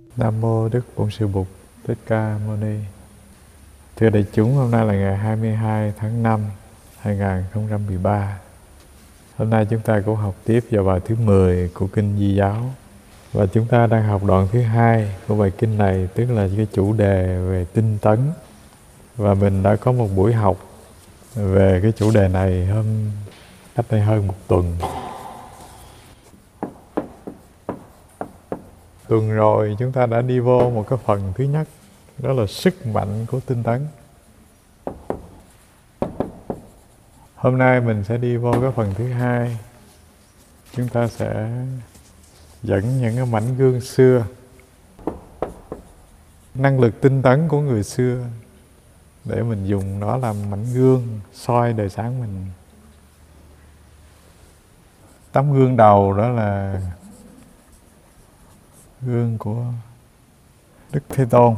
Nam mô Đức Bổn Sư Bụt Thích Ca Mâu Ni. Thưa đại chúng, hôm nay là ngày 22 tháng 5 2013. Hôm nay chúng ta cũng học tiếp vào bài thứ 10 của Kinh Di Giáo. Và chúng ta đang học đoạn thứ 2 của bài kinh này, tức là cái chủ đề về tinh tấn. Và mình đã có một buổi học về cái chủ đề này cách đây hơn một tuần. Tuần rồi chúng ta đã đi vô một cái phần thứ nhất, đó là sức mạnh của tinh tấn. Hôm nay mình sẽ đi vô cái phần thứ hai. Chúng ta sẽ dẫn những cái mảnh gương xưa, năng lực tinh tấn của người xưa, để mình dùng nó làm mảnh gương soi đời sáng mình. Tấm gương đầu đó là gương của Đức Thế Tôn.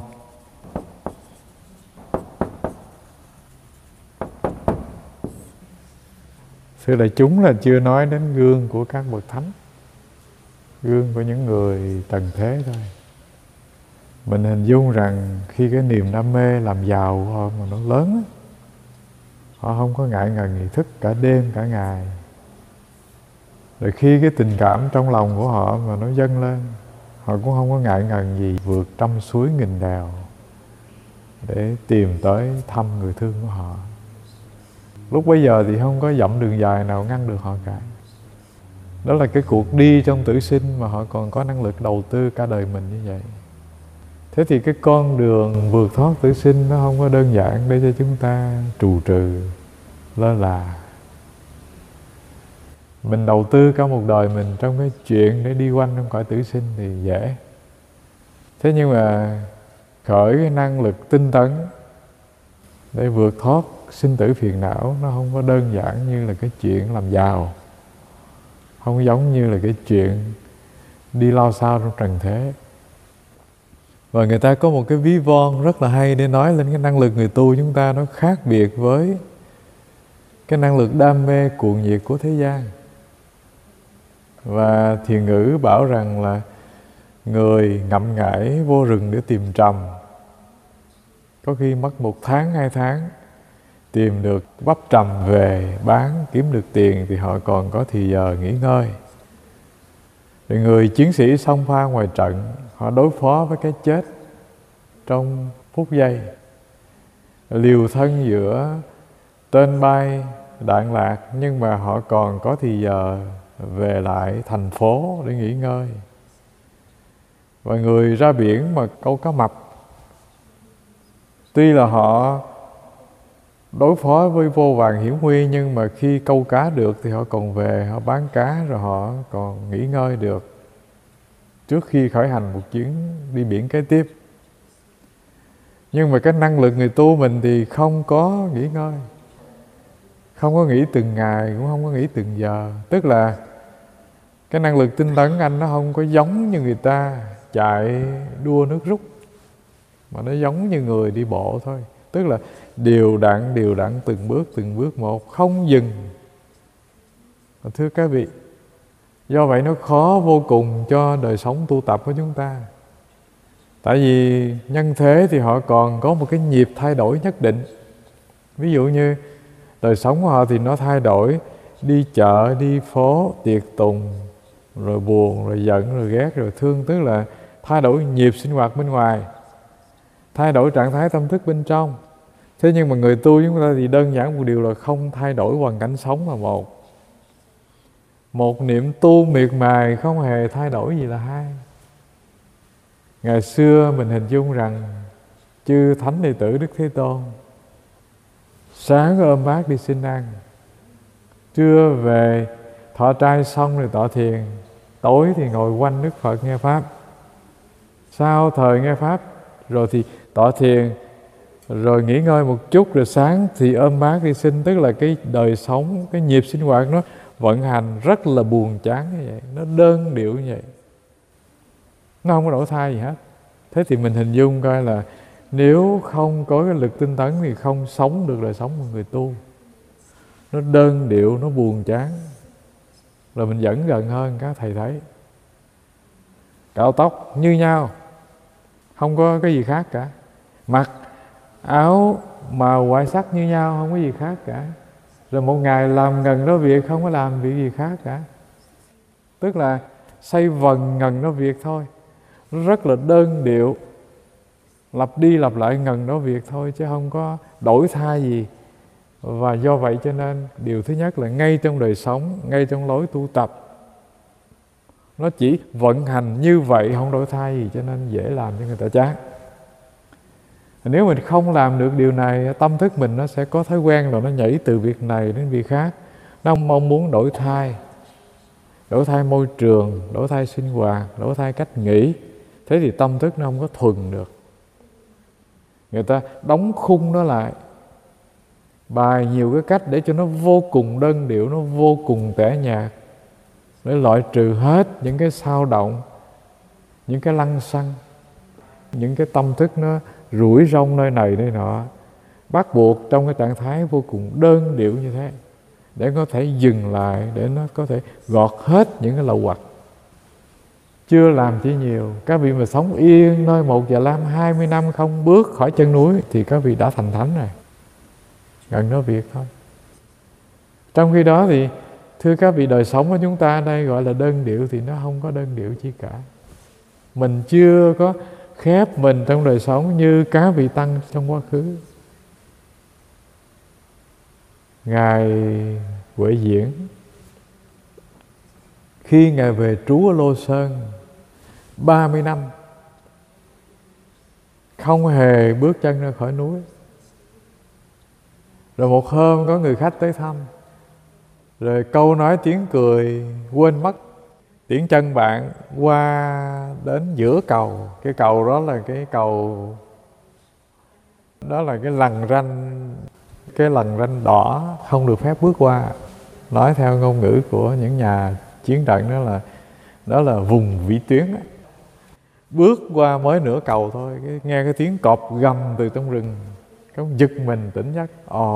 Thưa đại chúng, là chưa nói đến gương của các bậc thánh, gương của những người tầng thế thôi. Mình hình dung rằng khi cái niềm đam mê làm giàu của họ mà nó lớn, họ không có ngại ngần gì thức cả đêm cả ngày. Rồi khi cái tình cảm trong lòng của họ mà nó dâng lên, họ cũng không có ngại ngần gì vượt trăm suối nghìn đèo để tìm tới thăm người thương của họ. Lúc bấy giờ thì không có dặm đường dài nào ngăn được họ cả. Đó là cái cuộc đi trong tử sinh mà họ còn có năng lực đầu tư cả đời mình như vậy. Thế thì cái con đường vượt thoát tử sinh nó không có đơn giản để cho chúng ta trù trừ, lơ là. Mình đầu tư cả một đời mình trong cái chuyện để đi quanh trong cõi tử sinh thì dễ. Thế nhưng mà khởi cái năng lực tinh tấn để vượt thoát sinh tử phiền não, nó không có đơn giản như là cái chuyện làm giàu, không giống như là cái chuyện đi lao sao trong trần thế. Và người ta có một cái ví von rất là hay để nói lên cái năng lực người tu chúng ta nó khác biệt với cái năng lực đam mê cuồng nhiệt của thế gian. Và thiền ngữ bảo rằng là người ngậm ngải vô rừng để tìm trầm, có khi mất 1 tháng 2 tháng tìm được bắp trầm về bán kiếm được tiền thì họ còn có thì giờ nghỉ ngơi. Rồi người chiến sĩ xông pha ngoài trận, họ đối phó với cái chết trong phút giây, liều thân giữa tên bay đạn lạc, nhưng mà họ còn có thì giờ về lại thành phố để nghỉ ngơi. Và người ra biển mà câu cá mập, tuy là họ đối phó với vô vàn hiểm nguy, nhưng mà khi câu cá được thì họ còn về, họ bán cá rồi họ còn nghỉ ngơi được trước khi khởi hành một chuyến đi biển kế tiếp. Nhưng mà cái năng lực người tu mình thì không có nghỉ ngơi, không có nghỉ từng ngày, cũng không có nghỉ từng giờ. Tức là cái năng lực tinh tấn anh nó không có giống như người ta chạy đua nước rút, mà nó giống như người đi bộ thôi. Tức là đều đặn từng bước một, không dừng. Thưa các vị, do vậy nó khó vô cùng cho đời sống tu tập của chúng ta. Tại vì nhân thế thì họ còn có một cái nhịp thay đổi nhất định. Ví dụ như đời sống của họ thì nó thay đổi, đi chợ, đi phố, tiệc tùng, rồi buồn, rồi giận, rồi ghét, rồi thương. Tức là thay đổi nhịp sinh hoạt bên ngoài, thay đổi trạng thái tâm thức bên trong. Thế nhưng mà người tu chúng ta thì đơn giản một điều là không thay đổi hoàn cảnh sống là một niệm tu miệt mài không hề thay đổi gì là hai. Ngày xưa mình hình dung rằng chư thánh đệ tử Đức Thế Tôn sáng ôm bát đi xin ăn, trưa về thọ trai xong rồi tọa thiền, tối thì ngồi quanh Đức Phật nghe Pháp. Sau thời nghe Pháp rồi thì tọa thiền, rồi nghỉ ngơi một chút, rồi sáng thì ôm bát đi xin. Tức là cái đời sống, cái nhịp sinh hoạt nó vận hành rất là buồn chán như vậy, nó đơn điệu như vậy, nó không có đổi thay gì hết. Thế thì mình hình dung coi là nếu không có cái lực tinh tấn thì không sống được đời sống của người tu. Nó đơn điệu, nó buồn chán. Rồi mình dẫn gần hơn các thầy thấy, cạo tóc như nhau, không có cái gì khác cả. Mặc áo màu ngoại sắc như nhau, không có gì khác cả. Rồi một ngày làm ngần đó việc, không có làm việc gì khác cả. Tức là xây vần ngần đó việc thôi, rất là đơn điệu, lặp đi lặp lại ngần đó việc thôi, chứ không có đổi thay gì. Và do vậy cho nên điều thứ nhất là ngay trong đời sống, ngay trong lối tu tập, nó chỉ vận hành như vậy, không đổi thay gì, cho nên dễ làm cho người ta chán. Nếu mình không làm được điều này, tâm thức mình nó sẽ có thói quen là nó nhảy từ việc này đến việc khác. Nó mong muốn đổi thay môi trường, đổi thay sinh hoạt, đổi thay cách nghĩ. Thế thì tâm thức nó không có thuần được. Người ta đóng khung nó lại, bài nhiều cái cách để cho nó vô cùng đơn điệu, nó vô cùng tẻ nhạt, để loại trừ hết những cái xao động, những cái lăng xăng, những cái tâm thức nó rủi rong nơi này nơi nọ, bắt buộc trong cái trạng thái vô cùng đơn điệu như thế, để có thể dừng lại, để nó có thể gọt hết những cái lậu hoặc. Chưa làm chỉ nhiều. Các vị mà sống yên nơi một Già Lam 20 năm không bước khỏi chân núi thì các vị đã thành thánh rồi. Gần đó việc thôi. Trong khi đó thì thưa các vị, đời sống của chúng ta đây gọi là đơn điệu thì nó không có đơn điệu chi cả. Mình chưa có khép mình trong đời sống như các vị tăng trong quá khứ. Ngài Huệ Diễn khi Ngài về trú ở Lô Sơn 30 năm không hề bước chân ra khỏi núi. Rồi một hôm có người khách tới thăm, rồi câu nói tiếng cười quên mất, tiễn chân bạn qua đến giữa cầu. Cái cầu đó là cái cầu, đó là cái lằn ranh đỏ, không được phép bước qua. Nói theo ngôn ngữ của những nhà chiến trận đó là vùng vĩ tuyến đó. Bước qua mới nửa cầu thôi, nghe cái tiếng cọp gầm từ trong rừng, không giật mình tỉnh giấc.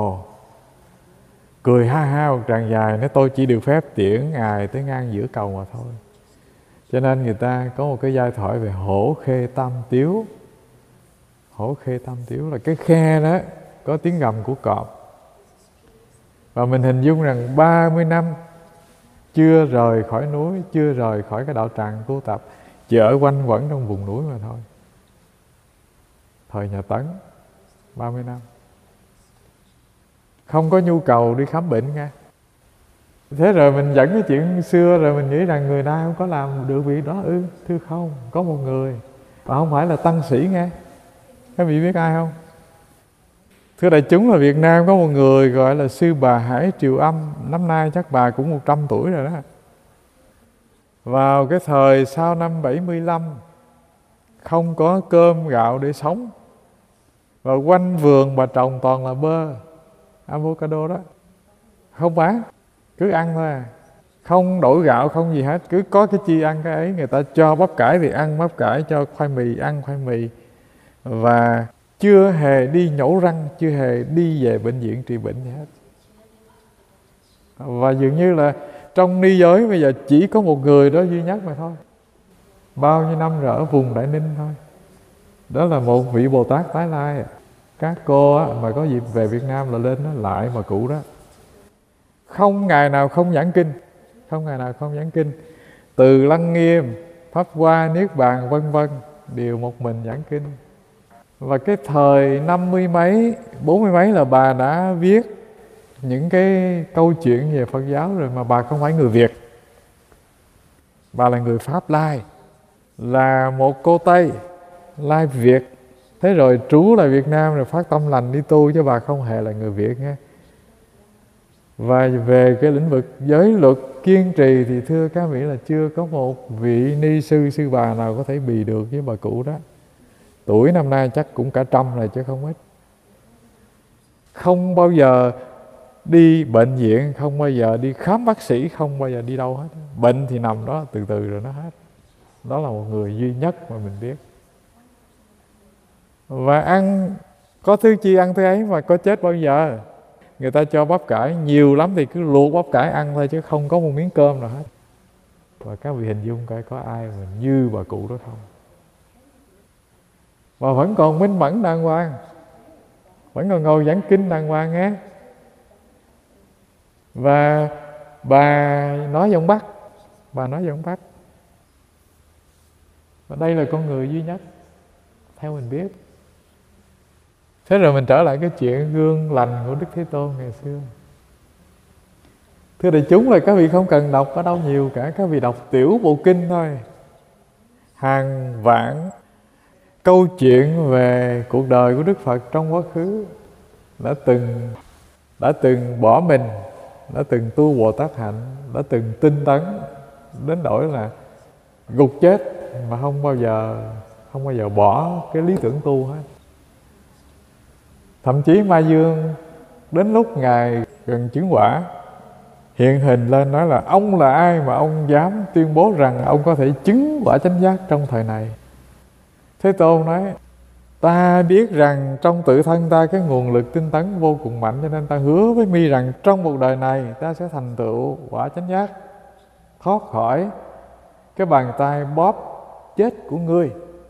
Cười ha ha một tràng dài, nói tôi chỉ được phép tiễn ngài tới ngang giữa cầu mà thôi. Cho nên người ta có một cái giai thoại về hổ khê tam tiếu. Hổ khê tam tiếu là cái khe đó có tiếng gầm của cọp. Và mình hình dung rằng 30 năm chưa rời khỏi núi, chưa rời khỏi cái đạo tràng tu tập, chỉ ở quanh quẩn trong vùng núi mà thôi. Thời nhà Tấn 30 năm không có nhu cầu đi khám bệnh nghe. Thế rồi mình dẫn cái chuyện xưa, rồi mình nghĩ rằng người ta không có làm được việc đó. Thưa không, có một người, và không phải là tăng sĩ nghe. Các vị biết ai không? Thưa đại chúng, là Việt Nam có một người gọi là Sư Bà Hải Triều Âm. Năm nay chắc bà cũng 100 tuổi rồi đó. Vào cái thời sau năm 75, không có cơm gạo để sống, và quanh vườn bà trồng toàn là bơ, avocado đó, không bán, cứ ăn thôi à. Không đổi gạo, không gì hết, cứ có cái chi ăn cái ấy. Người ta cho bắp cải thì ăn bắp cải, cho khoai mì ăn khoai mì. Và chưa hề đi nhổ răng, chưa hề đi về bệnh viện trị bệnh gì hết. Và dường như là trong ni giới bây giờ chỉ có một người đó duy nhất mà thôi. Bao nhiêu năm rồi ở vùng Đại Ninh thôi. Đó là một vị Bồ Tát Tái Lai. Các cô á, mà có dịp về Việt Nam là lên đó lại mà cụ đó. Không ngày nào không giảng kinh. Không ngày nào không giảng kinh. Từ Lăng Nghiêm, Pháp Hoa, Niết Bàn vân vân, đều một mình giảng kinh. Và cái thời 50 mấy, 40 mấy là bà đã viết những cái câu chuyện về Phật giáo rồi, mà bà không phải người Việt. Bà là người Pháp Lai, là một cô Tây, Lai Việt. Thế rồi trú lại Việt Nam rồi phát tâm lành đi tu, chứ bà không hề là người Việt nghe. Và về cái lĩnh vực giới luật kiên trì thì thưa các vị là chưa có một vị ni sư, sư bà nào có thể bì được với bà cụ đó. Tuổi năm nay chắc cũng cả 100 rồi chứ không ít. Không bao giờ đi bệnh viện, không bao giờ đi khám bác sĩ, không bao giờ đi đâu hết. Bệnh thì nằm đó từ từ rồi nó hết. Đó là một người duy nhất mà mình biết. Và ăn, có thứ chi ăn thứ ấy, mà có chết bao giờ. Người ta cho bắp cải nhiều lắm thì cứ luộc bắp cải ăn thôi, chứ không có một miếng cơm nào hết. Và các vị hình dung coi có ai mà như bà cụ đó không? mà vẫn còn minh mẫn đàng hoàng, vẫn còn ngồi giảng kinh đàng hoàng nghe. Và bà nói giọng Bắc, bà nói giọng Bắc. Và đây là con người duy nhất theo mình biết. Thế rồi mình trở lại cái chuyện gương lành của Đức Thế Tôn ngày xưa. Thưa đại chúng, là các vị không cần đọc ở đâu nhiều cả, các vị đọc tiểu bộ kinh thôi. Hàng vạn câu chuyện về cuộc đời của Đức Phật trong quá khứ, đã từng bỏ mình, đã từng tu Bồ Tát hạnh, đã từng tinh tấn đến nỗi là gục chết mà không bao giờ bỏ cái lý tưởng tu hết. Thậm chí Ma Dương đến lúc Ngài gần chứng quả, hiện hình lên nói là ông là ai mà ông dám tuyên bố rằng ông có thể chứng quả chánh giác trong thời này. Thế Tôn nói, ta biết rằng trong tự thân ta cái nguồn lực tinh tấn vô cùng mạnh, cho nên ta hứa với mi rằng trong một đời này ta sẽ thành tựu quả chánh giác, thoát khỏi cái bàn tay bóp chết của ngươi.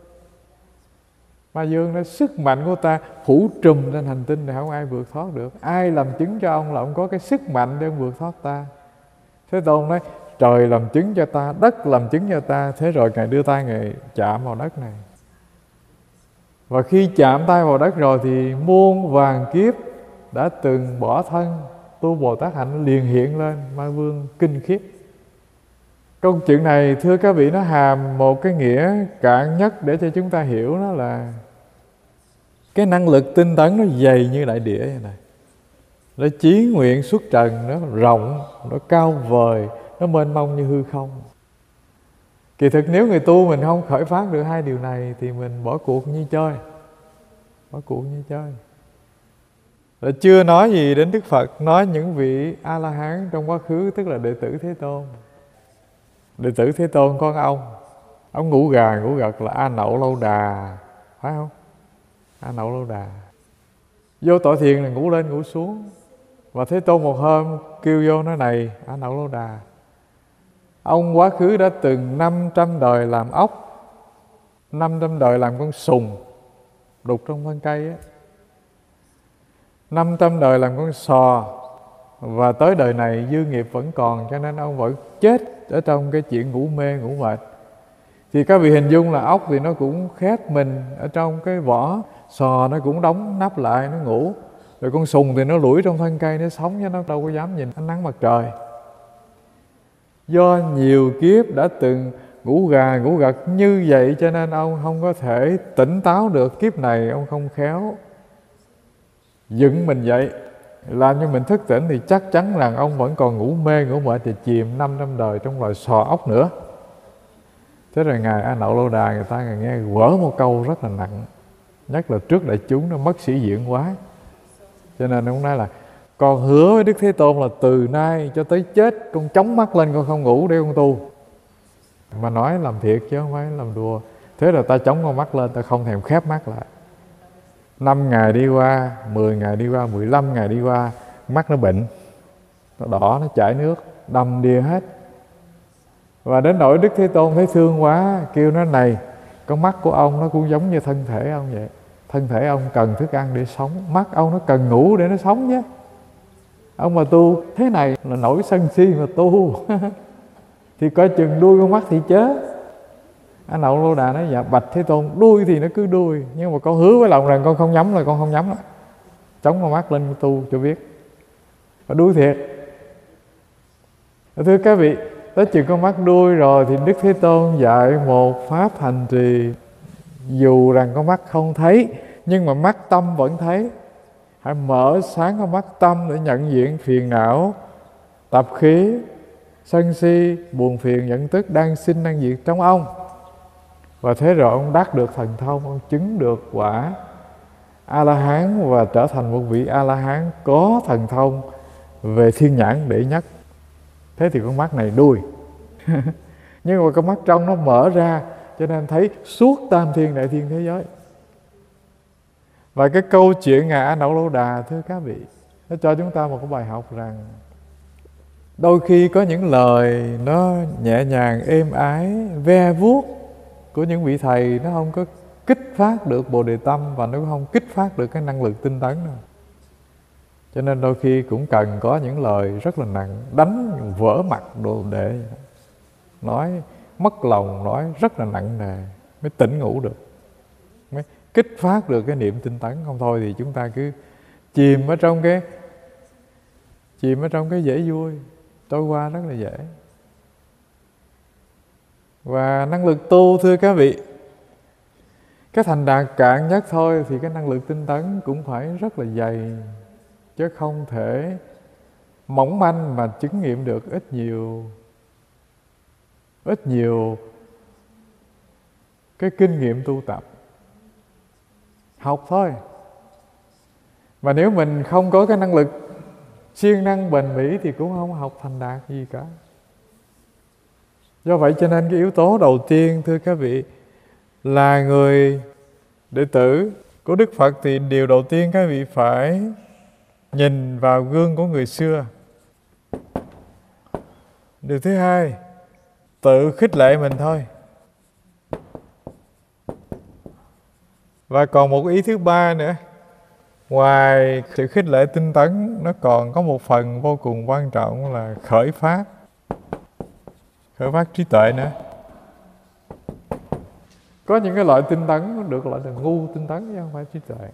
Ma Dương nói, sức mạnh của ta phủ trùm trên hành tinh này, không ai vượt thoát được. Ai làm chứng cho ông là ông có cái sức mạnh để ông vượt thoát ta? Thế Tôn nói, trời làm chứng cho ta, đất làm chứng cho ta. Thế rồi Ngài đưa tay Ngài chạm vào đất này. Và khi chạm tay vào đất rồi thì muôn vàn kiếp đã từng bỏ thân tu Bồ Tát hạnh liền hiện lên. Ma Vương kinh khiếp. Câu chuyện này thưa các vị, nó hàm một cái nghĩa cạn nhất để cho chúng ta hiểu, đó là cái năng lực tinh tấn nó dày như đại địa vậy này. Nó chí nguyện xuất trần, nó rộng, nó cao vời, nó mênh mông như hư không. Kỳ thực nếu người tu mình không khởi phát được hai điều này thì mình bỏ cuộc như chơi. Bỏ cuộc như chơi. Đã chưa nói gì đến Đức Phật, nói những vị A-la-hán trong quá khứ, tức là đệ tử Thế Tôn. Đệ tử Thế Tôn có ông ngủ gà ngủ gật là A Nậu Lâu Đà, phải không? A Nậu Lâu Đà vô tội thiền là ngủ lên ngủ xuống. Và Thế Tôn một hôm kêu vô nói, này A Nậu Lâu Đà, ông quá khứ đã từng 500 đời làm ốc, 500 đời làm con sùng đục trong thân cây á, 500 đời làm con sò, và tới đời này dư nghiệp vẫn còn, cho nên ông vẫn chết ở trong cái chuyện ngủ mê ngủ mệt. Thì các vị hình dung là ốc thì nó cũng khép mình ở trong cái vỏ, sò nó cũng đóng nắp lại nó ngủ, rồi con sùng thì nó lủi trong thân cây nó sống, chứ nó đâu có dám nhìn ánh nắng mặt trời. Do nhiều kiếp đã từng ngủ gà ngủ gật như vậy, cho nên ông không có thể tỉnh táo được. Kiếp này ông không khéo dựng mình dậy làm cho mình thức tỉnh, thì chắc chắn rằng ông vẫn còn ngủ mê ngủ mệt thì chìm 500 đời trong loài sò ốc nữa. Thế rồi Ngài A Nậu Lâu Đà, người ta nghe vỡ một câu rất là nặng, nhất là trước đại chúng nó mất sĩ diện quá. Cho nên ông nói là con hứa với Đức Thế Tôn là từ nay cho tới chết con chống mắt lên, con không ngủ để con tu. Mà nói làm thiệt chứ không phải làm đùa. Thế là ta chống con mắt lên, ta không thèm khép mắt lại. 5 ngày đi qua, 10 ngày đi qua, 15 ngày đi qua, mắt nó bệnh, nó đỏ, nó chảy nước, đầm đìa hết. Và đến nỗi Đức Thế Tôn thấy thương quá, kêu nó, này, con mắt của ông nó cũng giống như thân thể ông vậy. Thân thể ông cần thức ăn để sống, mắt ông nó cần ngủ để nó sống nhé. Ông mà tu thế này là nổi sân si mà tu thì coi chừng đuôi con mắt thì chết. A Nậu Lâu Đà nói, dạ bạch Thế Tôn, đuôi thì nó cứ đuôi, nhưng mà con hứa với lòng rằng con không nhắm là con không nhắm đó. Chống con mắt lên tu cho biết. Và đuôi thiệt. Thưa các vị, tới chừng con mắt đuôi rồi thì Đức Thế Tôn dạy một pháp hành trì. Dù rằng con mắt không thấy, nhưng mà mắt tâm vẫn thấy. Hãy mở sáng con mắt tâm để nhận diện phiền não, tập khí, sân si, buồn phiền, giận tức đang sinh đang diệt trong ông. Và thế rồi ông đắc được thần thông, ông chứng được quả A-la-hán và trở thành một vị A-la-hán có thần thông về thiên nhãn đệ nhất. Thế thì con mắt này đuôi nhưng mà con mắt trong nó mở ra, cho nên thấy suốt tam thiên đại thiên thế giới. Và cái câu chuyện Ngài A Nậu Lâu Đà, thưa các vị, nó cho chúng ta một cái bài học rằng đôi khi có những lời nó nhẹ nhàng êm ái ve vuốt của những vị thầy, nó không có kích phát được Bồ Đề Tâm, và nó cũng không kích phát được cái năng lực tinh tấn đâu. Cho nên đôi khi cũng cần có những lời rất là nặng, đánh vỡ mặt Đồ Đệ, nói mất lòng, nói rất là nặng nề mới tỉnh ngủ được, mới kích phát được cái niệm tinh tấn. Không thôi thì chúng ta cứ chìm ở trong cái dễ vui, trôi qua rất là dễ. Và năng lực tu, thưa các vị, cái thành đạt cạn nhất thôi thì cái năng lực tinh tấn cũng phải rất là dày, chứ không thể mỏng manh mà chứng nghiệm được ít nhiều cái kinh nghiệm tu tập. Học thôi. Mà nếu mình không có cái năng lực siêng năng bền bỉ thì cũng không học thành đạt gì cả. Do vậy cho nên cái yếu tố đầu tiên, thưa các vị, là người đệ tử của Đức Phật thì điều đầu tiên các vị phải nhìn vào gương của người xưa. Điều thứ hai, tự khích lệ mình thôi. Và còn một ý thứ ba nữa, ngoài sự khích lệ tinh tấn, nó còn có một phần vô cùng quan trọng là khởi phát trí tuệ nữa. Có những cái loại tinh tấn nó được gọi là ngu tinh tấn chứ không phải trí tuệ.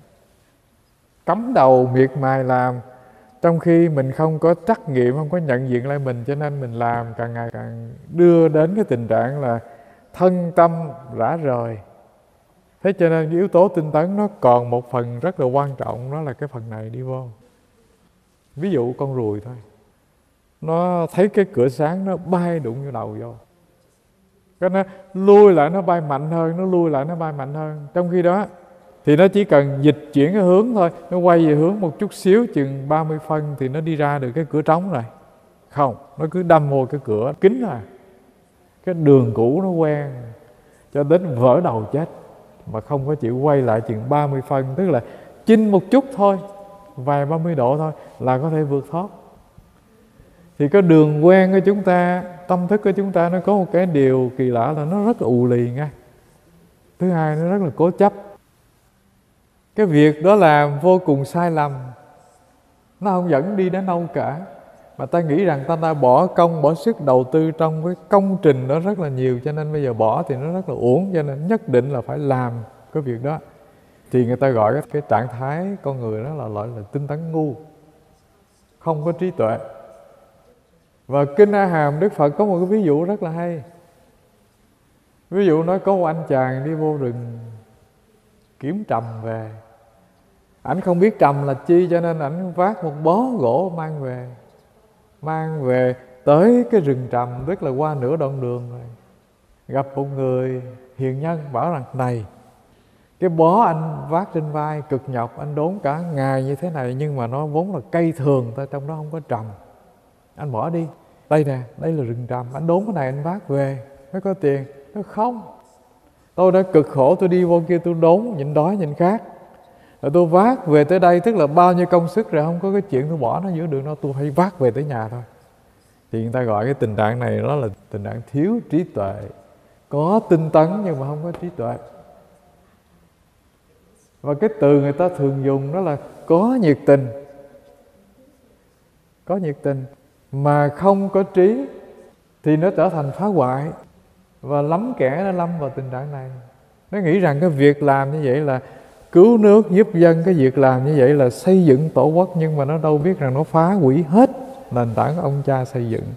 Cắm đầu miệt mài làm, trong khi mình không có trắc nghiệm, không có nhận diện lại mình, cho nên mình làm càng ngày càng đưa đến cái tình trạng là thân tâm rã rời. Thế cho nên cái yếu tố tinh tấn nó còn một phần rất là quan trọng, đó là cái phần này đi vô. Ví dụ con ruồi thôi, nó thấy cái cửa sáng nó bay đụng vô đầu vô, cái nó lui lại nó bay mạnh hơn, nó lui lại nó bay mạnh hơn. Trong khi đó thì nó chỉ cần dịch chuyển cái hướng thôi, nó quay về hướng một chút xíu, chừng 30 phân thì nó đi ra được cái cửa trống rồi. Không, nó cứ đâm vô cái cửa kính à. Cái đường cũ nó quen cho đến vỡ đầu chết, mà không có chịu quay lại chừng 30 phân, tức là chinh một chút thôi, vài 30 độ thôi là có thể vượt thoát. Thì cái đường quen của chúng ta, tâm thức của chúng ta, nó có một cái điều kỳ lạ là nó rất là ù lì ngay. Thứ hai, nó rất là cố chấp. Cái việc đó làm vô cùng sai lầm, nó không dẫn đi đến đâu cả. Mà ta nghĩ rằng ta bỏ công, bỏ sức đầu tư trong cái công trình đó rất là nhiều, cho nên bây giờ bỏ thì nó rất là uổng, cho nên nhất định là phải làm cái việc đó. Thì người ta gọi cái trạng thái con người đó là gọi là tinh tấn ngu, không có trí tuệ. Và Kinh A Hàm Đức Phật có một cái ví dụ rất là hay. Ví dụ nói có một anh chàng đi vô rừng kiếm trầm về. Ảnh không biết trầm là chi, cho nên ảnh vác một bó gỗ mang về tới cái rừng trầm, tức là qua nửa đoạn đường rồi. Gặp một người hiền nhân bảo rằng: này, cái bó anh vác trên vai cực nhọc, anh đốn cả ngày như thế này, nhưng mà nó vốn là cây thường, trong đó không có trầm, anh bỏ đi. Đây nè, đây là rừng trầm, anh đốn cái này anh vác về mới có tiền. Nó không, tôi đã cực khổ, tôi đi vô kia tôi đốn, nhịn đói nhịn khát, rồi tôi vác về tới đây, tức là bao nhiêu công sức rồi, không có cái chuyện tôi bỏ nó giữa đường đâu, tôi phải vác về tới nhà thôi. Thì người ta gọi cái tình trạng này đó là tình trạng thiếu trí tuệ. Có tinh tấn nhưng mà không có trí tuệ. Và cái từ người ta thường dùng đó là có nhiệt tình. Có nhiệt tình mà không có trí thì nó trở thành phá hoại. Và lắm kẻ nó lâm vào tình trạng này. Nó nghĩ rằng cái việc làm như vậy là cứu nước giúp dân, cái việc làm như vậy là xây dựng tổ quốc, nhưng mà nó đâu biết rằng nó phá hủy hết nền tảng của ông cha xây dựng.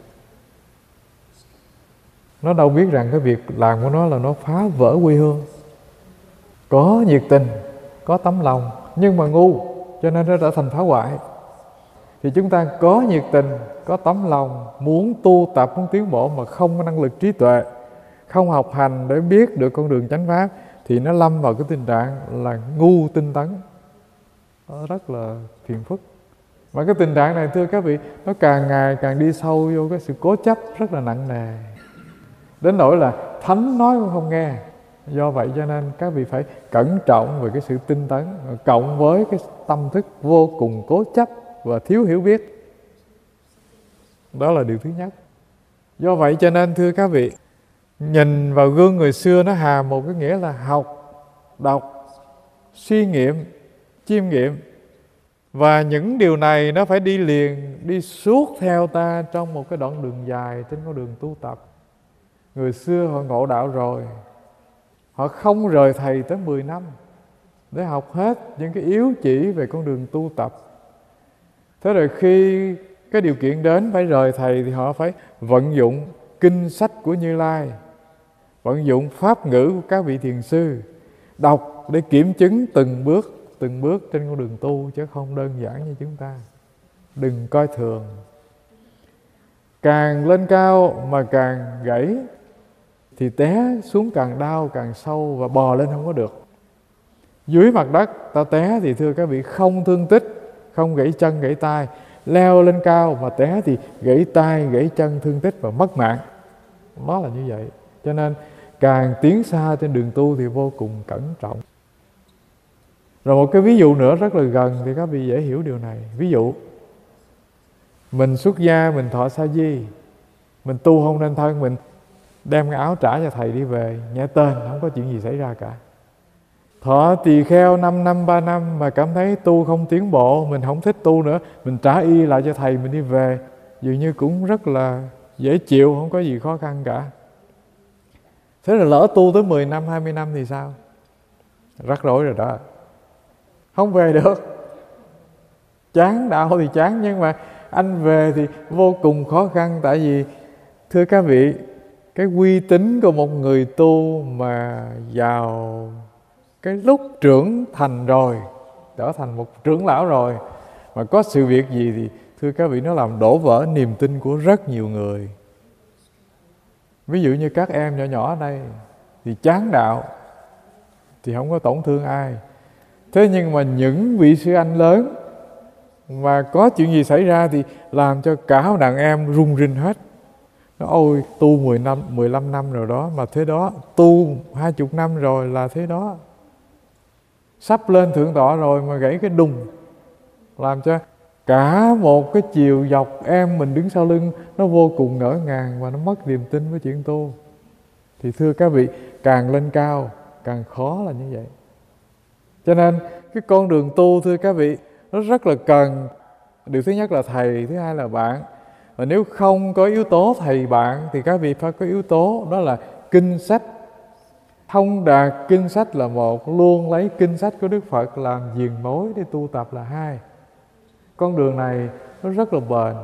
Nó đâu biết rằng cái việc làm của nó là nó phá vỡ quê hương. Có nhiệt tình, có tấm lòng, nhưng mà ngu, cho nên nó trở thành phá hoại. Thì chúng ta có nhiệt tình, có tấm lòng, muốn tu tập, muốn tiến bộ mà không có năng lực trí tuệ, không học hành để biết được con đường chánh pháp, thì nó lâm vào cái tình trạng là ngu tinh tấn. Nó rất là phiền phức. Và cái tình trạng này, thưa các vị, nó càng ngày càng đi sâu vô cái sự cố chấp rất là nặng nề, đến nỗi là thánh nói cũng không nghe. Do vậy cho nên các vị phải cẩn trọng về cái sự tinh tấn, cộng với cái tâm thức vô cùng cố chấp và thiếu hiểu biết. Đó là điều thứ nhất. Do vậy cho nên thưa các vị, nhìn vào gương người xưa nó hàm một cái nghĩa là học đọc, suy nghiệm, chiêm nghiệm. Và những điều này nó phải đi liền, đi suốt theo ta trong một cái đoạn đường dài trên con đường tu tập. Người xưa họ ngộ đạo rồi, họ không rời thầy tới 10 năm để học hết những cái yếu chỉ về con đường tu tập. Thế rồi khi cái điều kiện đến phải rời thầy thì họ phải vận dụng kinh sách của Như Lai, vận dụng pháp ngữ của các vị thiền sư, đọc để kiểm chứng từng bước trên con đường tu, chứ không đơn giản như chúng ta. Đừng coi thường. Càng lên cao mà càng gãy thì té xuống càng đau, càng sâu và bò lên không có được. Dưới mặt đất ta té thì thưa các vị không thương tích, không gãy chân gãy tay. Leo lên cao mà té thì gãy tay, gãy chân, thương tích và mất mạng. Nó là như vậy. Cho nên càng tiến xa trên đường tu thì vô cùng cẩn trọng. Rồi một cái ví dụ nữa rất là gần thì các vị dễ hiểu điều này. Ví dụ mình xuất gia, mình thọ sa di, mình tu không nên thân, mình đem cái áo trả cho thầy đi về, nhẹ tên, không có chuyện gì xảy ra cả. Thọ tỳ kheo 5 năm, 3 năm mà cảm thấy tu không tiến bộ, mình không thích tu nữa, mình trả y lại cho thầy, mình đi về, dường như cũng rất là dễ chịu, không có gì khó khăn cả. Thế rồi lỡ tu tới 10 năm, 20 năm thì sao? Rắc rối rồi đó. Không về được. Chán đạo thì chán, nhưng mà anh về thì vô cùng khó khăn. Tại vì thưa các vị, cái uy tín của một người tu mà vào cái lúc trưởng thành rồi, trở thành một trưởng lão rồi, mà có sự việc gì thì thưa các vị, nó làm đổ vỡ niềm tin của rất nhiều người. Ví dụ như các em nhỏ nhỏ ở đây thì chán đạo thì không có tổn thương ai. Thế nhưng mà những vị sư anh lớn mà có chuyện gì xảy ra thì làm cho cả đàn em rung rinh hết. Nó ôi tu 10 năm, 15 năm rồi đó mà thế đó, tu 20 năm rồi là thế đó. Sắp lên thượng tọa rồi mà gãy cái đùng, làm cho cả một cái chiều dọc em mình đứng sau lưng nó vô cùng ngỡ ngàng và nó mất niềm tin với chuyện tu. Thì thưa các vị, càng lên cao càng khó là như vậy. Cho nên cái con đường tu thưa các vị, nó rất là cần. Điều thứ nhất là thầy, thứ hai là bạn. Và nếu không có yếu tố thầy bạn thì các vị phải có yếu tố, đó là kinh sách. Thông đạt kinh sách là một, luôn lấy kinh sách của Đức Phật làm diền mối để tu tập là hai. Con đường này nó rất là bền.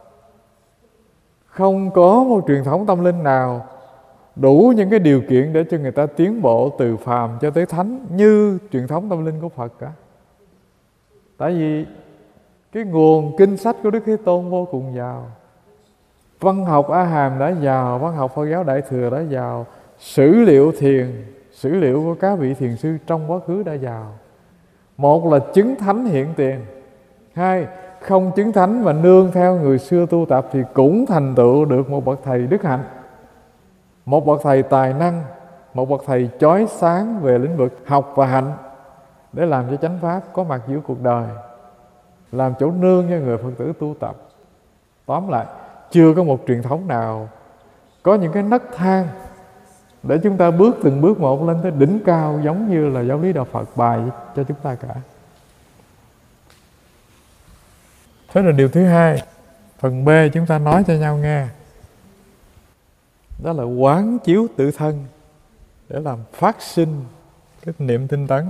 Không có một truyền thống tâm linh nào đủ những cái điều kiện để cho người ta tiến bộ từ phàm cho tới thánh như truyền thống tâm linh của Phật cả. Tại vì cái nguồn kinh sách của Đức Thế Tôn vô cùng giàu. Văn học A Hàm đã giàu, văn học Phật giáo Đại Thừa đã giàu, sử liệu thiền, sử liệu của các vị thiền sư trong quá khứ đã giàu. Một là chứng thánh hiện tiền, hai không chứng thánh mà nương theo người xưa tu tập thì cũng thành tựu được một bậc thầy đức hạnh, một bậc thầy tài năng, một bậc thầy chói sáng về lĩnh vực học và hạnh để làm cho chánh pháp có mặt giữa cuộc đời, làm chỗ nương cho người Phật tử tu tập. Tóm lại, chưa có một truyền thống nào có những cái nấc thang để chúng ta bước từng bước một lên tới đỉnh cao giống như là giáo lý Đạo Phật bài cho chúng ta cả. Thế là điều thứ hai, phần B chúng ta nói cho nhau nghe, đó là quán chiếu tự thân để làm phát sinh cái niệm tinh tấn.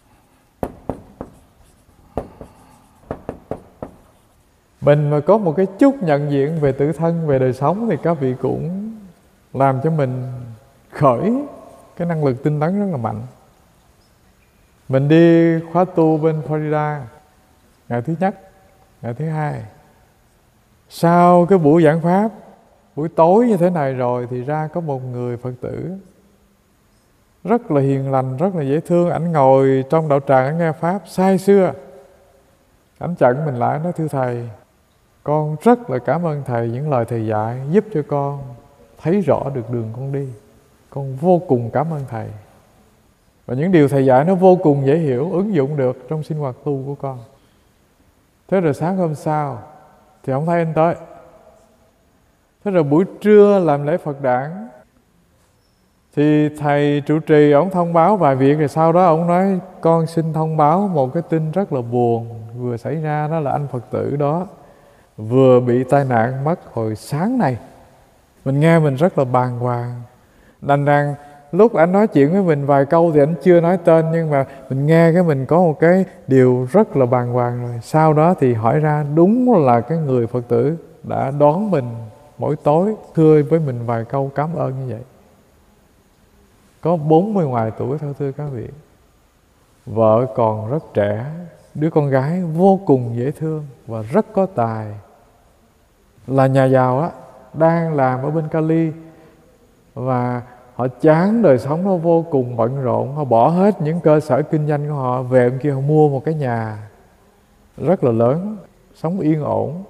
Mình mà có một cái chút nhận diện về tự thân, về đời sống thì các vị cũng làm cho mình khởi cái năng lực tinh tấn rất là mạnh. Mình đi khóa tu bên Florida ngày thứ nhất, ngày thứ hai. Sau cái buổi giảng pháp, buổi tối như thế này rồi thì ra có một người Phật tử rất là hiền lành, rất là dễ thương. Ảnh ngồi trong đạo tràng, ảnh nghe pháp say sưa. Ảnh chặn mình lại nói: thưa thầy, con rất là cảm ơn thầy, những lời thầy dạy giúp cho con thấy rõ được đường con đi. Con vô cùng cảm ơn thầy. Và những điều thầy dạy nó vô cùng dễ hiểu, ứng dụng được trong sinh hoạt tu của con. Thế rồi sáng hôm sau thì không thấy anh tới. Thế rồi buổi trưa làm lễ Phật đản, Thì thầy trụ trì ổng thông báo vài việc, rồi sau đó ổng nói con xin thông báo một cái tin rất là buồn vừa xảy ra, đó là anh Phật tử đó vừa bị tai nạn mất hồi sáng này. Mình nghe mình rất là bàng hoàng. Đành rằng lúc anh nói chuyện với mình vài câu thì anh chưa nói tên, nhưng mà mình nghe cái mình có một cái điều rất là bàng hoàng rồi. Sau đó thì hỏi ra đúng là cái người Phật tử đã đón mình mỗi tối, thưa với mình vài câu cảm ơn như vậy. Có 40 ngoài tuổi thôi thưa các vị. Vợ còn rất trẻ, đứa con gái vô cùng dễ thương và rất có tài. Là nhà giàu á, đang làm ở bên Cali. Và họ chán đời sống nó vô cùng bận rộn. Họ bỏ hết những cơ sở kinh doanh của họ, về bên kia họ mua một cái nhà rất là lớn, sống yên ổn.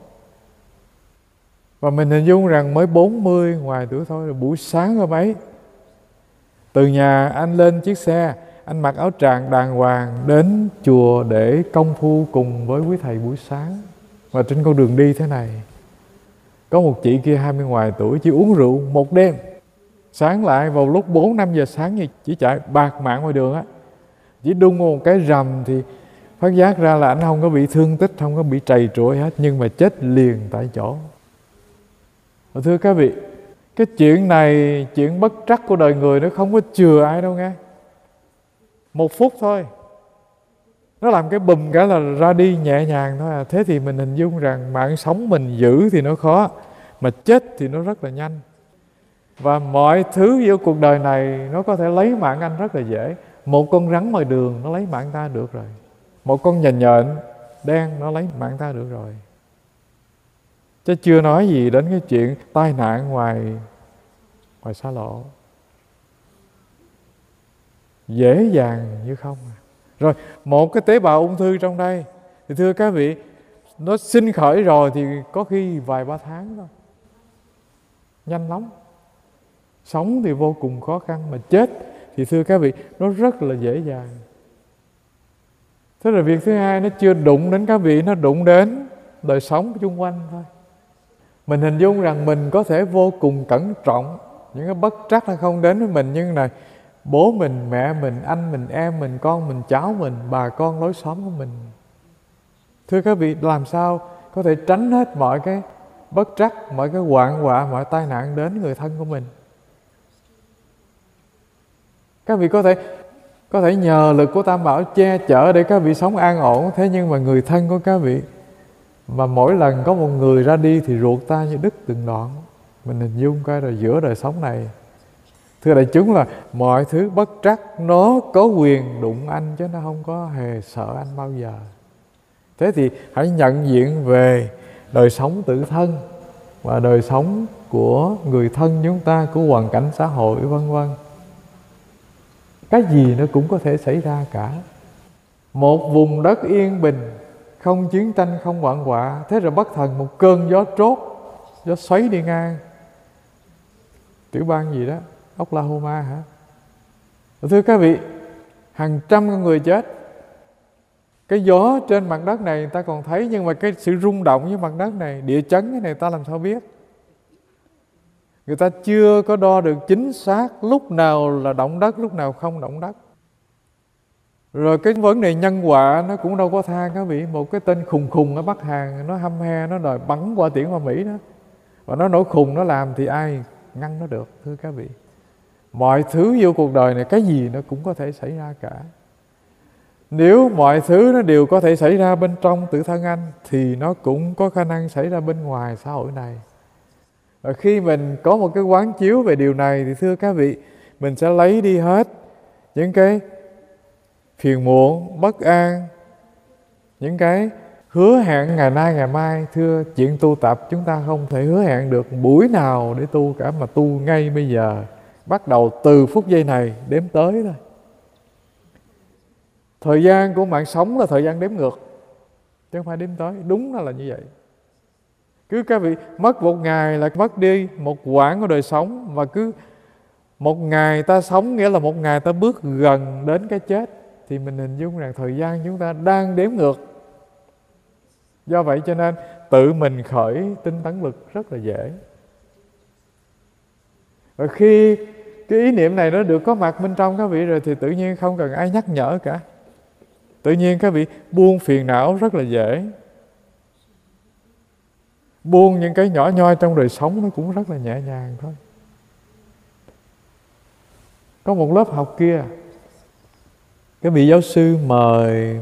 Và mình hình dung rằng mới 40 ngoài tuổi thôi, rồi buổi sáng hôm ấy, từ nhà anh lên chiếc xe, anh mặc áo tràng đàng hoàng đến chùa để công phu cùng với quý thầy buổi sáng. Và trên con đường đi thế này, có một chị kia 20 ngoài tuổi, chỉ uống rượu một đêm. Sáng lại vào lúc 4-5 giờ sáng như chỉ chạy bạt mạng ngoài đường á, chỉ đung một cái rầm thì phát giác ra là anh không có bị thương tích, không có bị trầy trụi hết, nhưng mà chết liền tại chỗ. Và thưa các vị, cái chuyện này, chuyện bất trắc của đời người nó không có chừa ai đâu nghe. 1 phút thôi, nó làm cái bùm cả là ra đi nhẹ nhàng thôi à. Thế thì mình hình dung rằng mạng sống mình giữ thì nó khó, mà chết thì nó rất là nhanh. Và mọi thứ giữa cuộc đời này nó có thể lấy mạng anh rất là dễ. Một con rắn ngoài đường nó lấy mạng ta được rồi. Một con nhện đen nó lấy mạng ta được rồi. Chứ chưa nói gì đến cái chuyện tai nạn ngoài xa lộ. Dễ dàng như không. Rồi một cái tế bào ung thư trong đây thì thưa các vị, nó sinh khởi rồi thì có khi vài 3 tháng thôi. Nhanh lắm. Sống thì vô cùng khó khăn, mà chết thì thưa các vị, nó rất là dễ dàng. Thế là việc thứ hai, nó chưa đụng đến các vị, nó đụng đến đời sống chung quanh thôi. Mình hình dung rằng mình có thể vô cùng cẩn trọng, những cái bất trắc nó không đến với mình, nhưng này, bố mình, mẹ mình, anh mình, em mình, con mình, cháu mình, bà con lối xóm của mình. Thưa các vị, làm sao có thể tránh hết mọi cái bất trắc, mọi cái hoạn họa, mọi tai nạn đến người thân của mình? Các vị có thể nhờ lực của Tam Bảo che chở để các vị sống an ổn. Thế nhưng mà người thân của các vị, mà mỗi lần có một người ra đi thì ruột ta như đứt từng đoạn. Mình hình dung coi rồi giữa đời sống này, thưa đại chúng, là mọi thứ bất trắc nó có quyền đụng anh, chứ nó không có hề sợ anh bao giờ. Thế thì hãy nhận diện về đời sống tự thân và đời sống của người thân chúng ta, của hoàn cảnh xã hội vân vân. Cái gì nó cũng có thể xảy ra cả. Một vùng đất yên bình, không chiến tranh, không hoạn họa, thế rồi bất thần một cơn gió trốt, gió xoáy đi ngang. Tiểu bang gì đó, Oklahoma hả? Thưa các vị, hàng trăm con người chết. Cái gió trên mặt đất này người ta còn thấy, nhưng mà cái sự rung động với mặt đất này, địa chấn cái này ta làm sao biết? Người ta chưa có đo được chính xác lúc nào là động đất, lúc nào không động đất. Rồi cái vấn đề nhân quả nó cũng đâu có tha các vị. Một cái tên khùng khùng ở Bắc Hàn, nó hăm he, nó đòi bắn qua tiễn qua Mỹ đó. Và nó nổi khùng nó làm thì ai ngăn nó được, thưa các vị. Mọi thứ vô cuộc đời này, cái gì nó cũng có thể xảy ra cả. Nếu mọi thứ nó đều có thể xảy ra bên trong tự thân anh, thì nó cũng có khả năng xảy ra bên ngoài xã hội này. Và khi mình có một cái quán chiếu về điều này thì thưa các vị, mình sẽ lấy đi hết những cái phiền muộn, bất an, những cái hứa hẹn ngày nay ngày mai. Thưa, chuyện tu tập chúng ta không thể hứa hẹn được buổi nào để tu cả, mà tu ngay bây giờ, bắt đầu từ phút giây này đếm tới thôi. Thời gian của mạng sống là thời gian đếm ngược, chứ không phải đếm tới. Đúng là như vậy. Cứ các vị mất một ngày là mất đi một quãng của đời sống, và cứ một ngày ta sống nghĩa là một ngày ta bước gần đến cái chết. Thì mình hình dung rằng thời gian chúng ta đang đếm ngược. Do vậy cho nên tự mình khởi tinh tấn lực rất là dễ. Và khi cái ý niệm này nó được có mặt bên trong các vị rồi thì tự nhiên không cần ai nhắc nhở cả. Tự nhiên các vị buông phiền não rất là dễ. Buông những cái nhỏ nhoi trong đời sống nó cũng rất là nhẹ nhàng thôi. Có một lớp học kia, cái vị giáo sư mời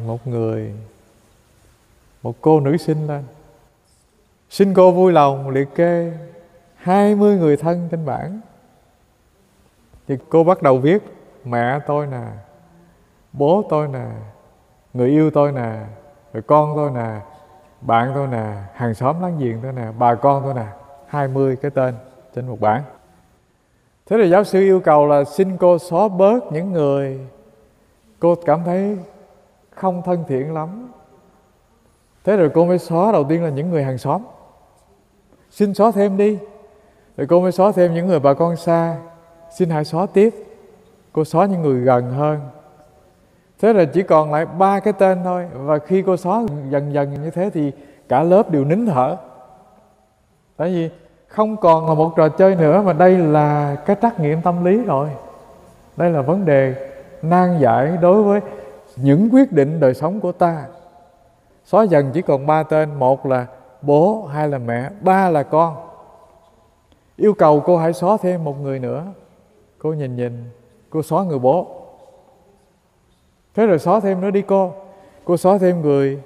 một cô nữ sinh lên. Xin cô vui lòng liệt kê 20 người thân trên bảng. Thì cô bắt đầu viết mẹ tôi nè, bố tôi nè, người yêu tôi nè, rồi con tôi nè, bạn tôi nè, hàng xóm láng giềng tôi nè, bà con tôi nè, 20 cái tên trên một bảng. Thế rồi giáo sư yêu cầu là xin cô xóa bớt những người cô cảm thấy không thân thiện lắm. Thế rồi cô mới xóa đầu tiên là những người hàng xóm. Xin xóa thêm đi. Rồi cô mới xóa thêm những người bà con xa. Xin hãy xóa tiếp. Cô xóa những người gần hơn. Thế rồi chỉ còn lại 3 cái tên thôi. Và khi cô xóa dần dần như thế thì cả lớp đều nín thở. Tại vì không còn là một trò chơi nữa, mà đây là cái trắc nghiệm tâm lý rồi. Đây là vấn đề nan giải đối với những quyết định đời sống của ta. Xóa dần chỉ còn 3 tên. Một là bố, 2 là mẹ, 3 là con. Yêu cầu cô hãy xóa thêm một người nữa. Cô nhìn, cô xóa người bố. Thế rồi xóa thêm nữa đi cô. Cô xóa thêm người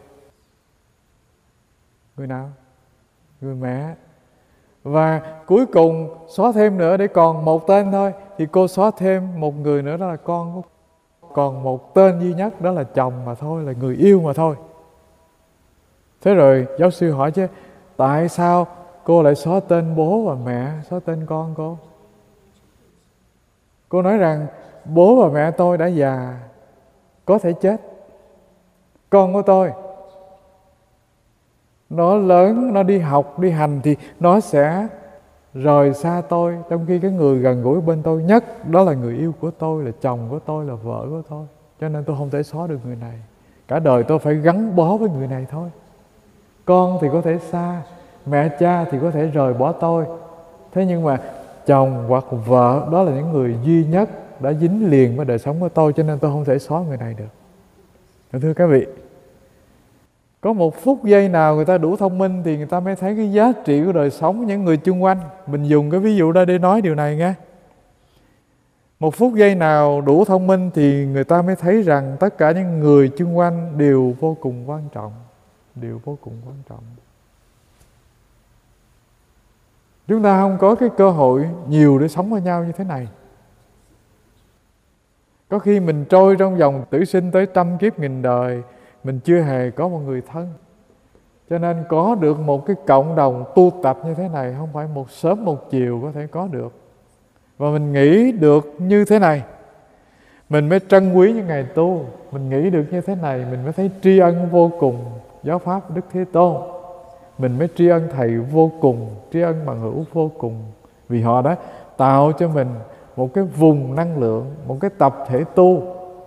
nào? Người mẹ. Và cuối cùng xóa thêm nữa để còn một tên thôi. Thì cô xóa thêm một người nữa, đó là con của. Còn một tên duy nhất, đó là chồng mà thôi, là người yêu mà thôi. Thế rồi giáo sư hỏi chứ, tại sao cô lại xóa tên bố và mẹ, xóa tên con cô? Cô nói rằng bố và mẹ tôi đã già, có thể chết. Con của tôi, nó lớn, nó đi học, đi hành thì nó sẽ rời xa tôi. Trong khi cái người gần gũi bên tôi nhất, đó là người yêu của tôi, là chồng của tôi, là vợ của tôi. Cho nên tôi không thể xóa được người này. Cả đời tôi phải gắn bó với người này thôi. Con thì có thể xa, mẹ cha thì có thể rời bỏ tôi. Thế nhưng mà chồng hoặc vợ, đó là những người duy nhất đã dính liền với đời sống của tôi. Cho nên tôi không thể xóa người này được. Thưa các vị, có một phút giây nào người ta đủ thông minh thì người ta mới thấy cái giá trị của đời sống những người chung quanh. Mình dùng cái ví dụ đó để nói điều này nghe. Một phút giây nào đủ thông minh thì người ta mới thấy rằng tất cả những người chung quanh đều vô cùng quan trọng. Đều vô cùng quan trọng. Chúng ta không có cái cơ hội nhiều để sống với nhau như thế này. Có khi mình trôi trong vòng tử sinh tới 100 kiếp nghìn đời, mình chưa hề có một người thân. Cho nên có được một cái cộng đồng tu tập như thế này không phải một sớm một chiều có thể có được. Và mình nghĩ được như thế này, mình mới trân quý những ngày tu. Mình nghĩ được như thế này, mình mới thấy tri ân vô cùng giáo pháp Đức Thế Tôn. Mình mới tri ân Thầy vô cùng, tri ân bằng hữu vô cùng. Vì họ đã tạo cho mình một cái vùng năng lượng, một cái tập thể tu,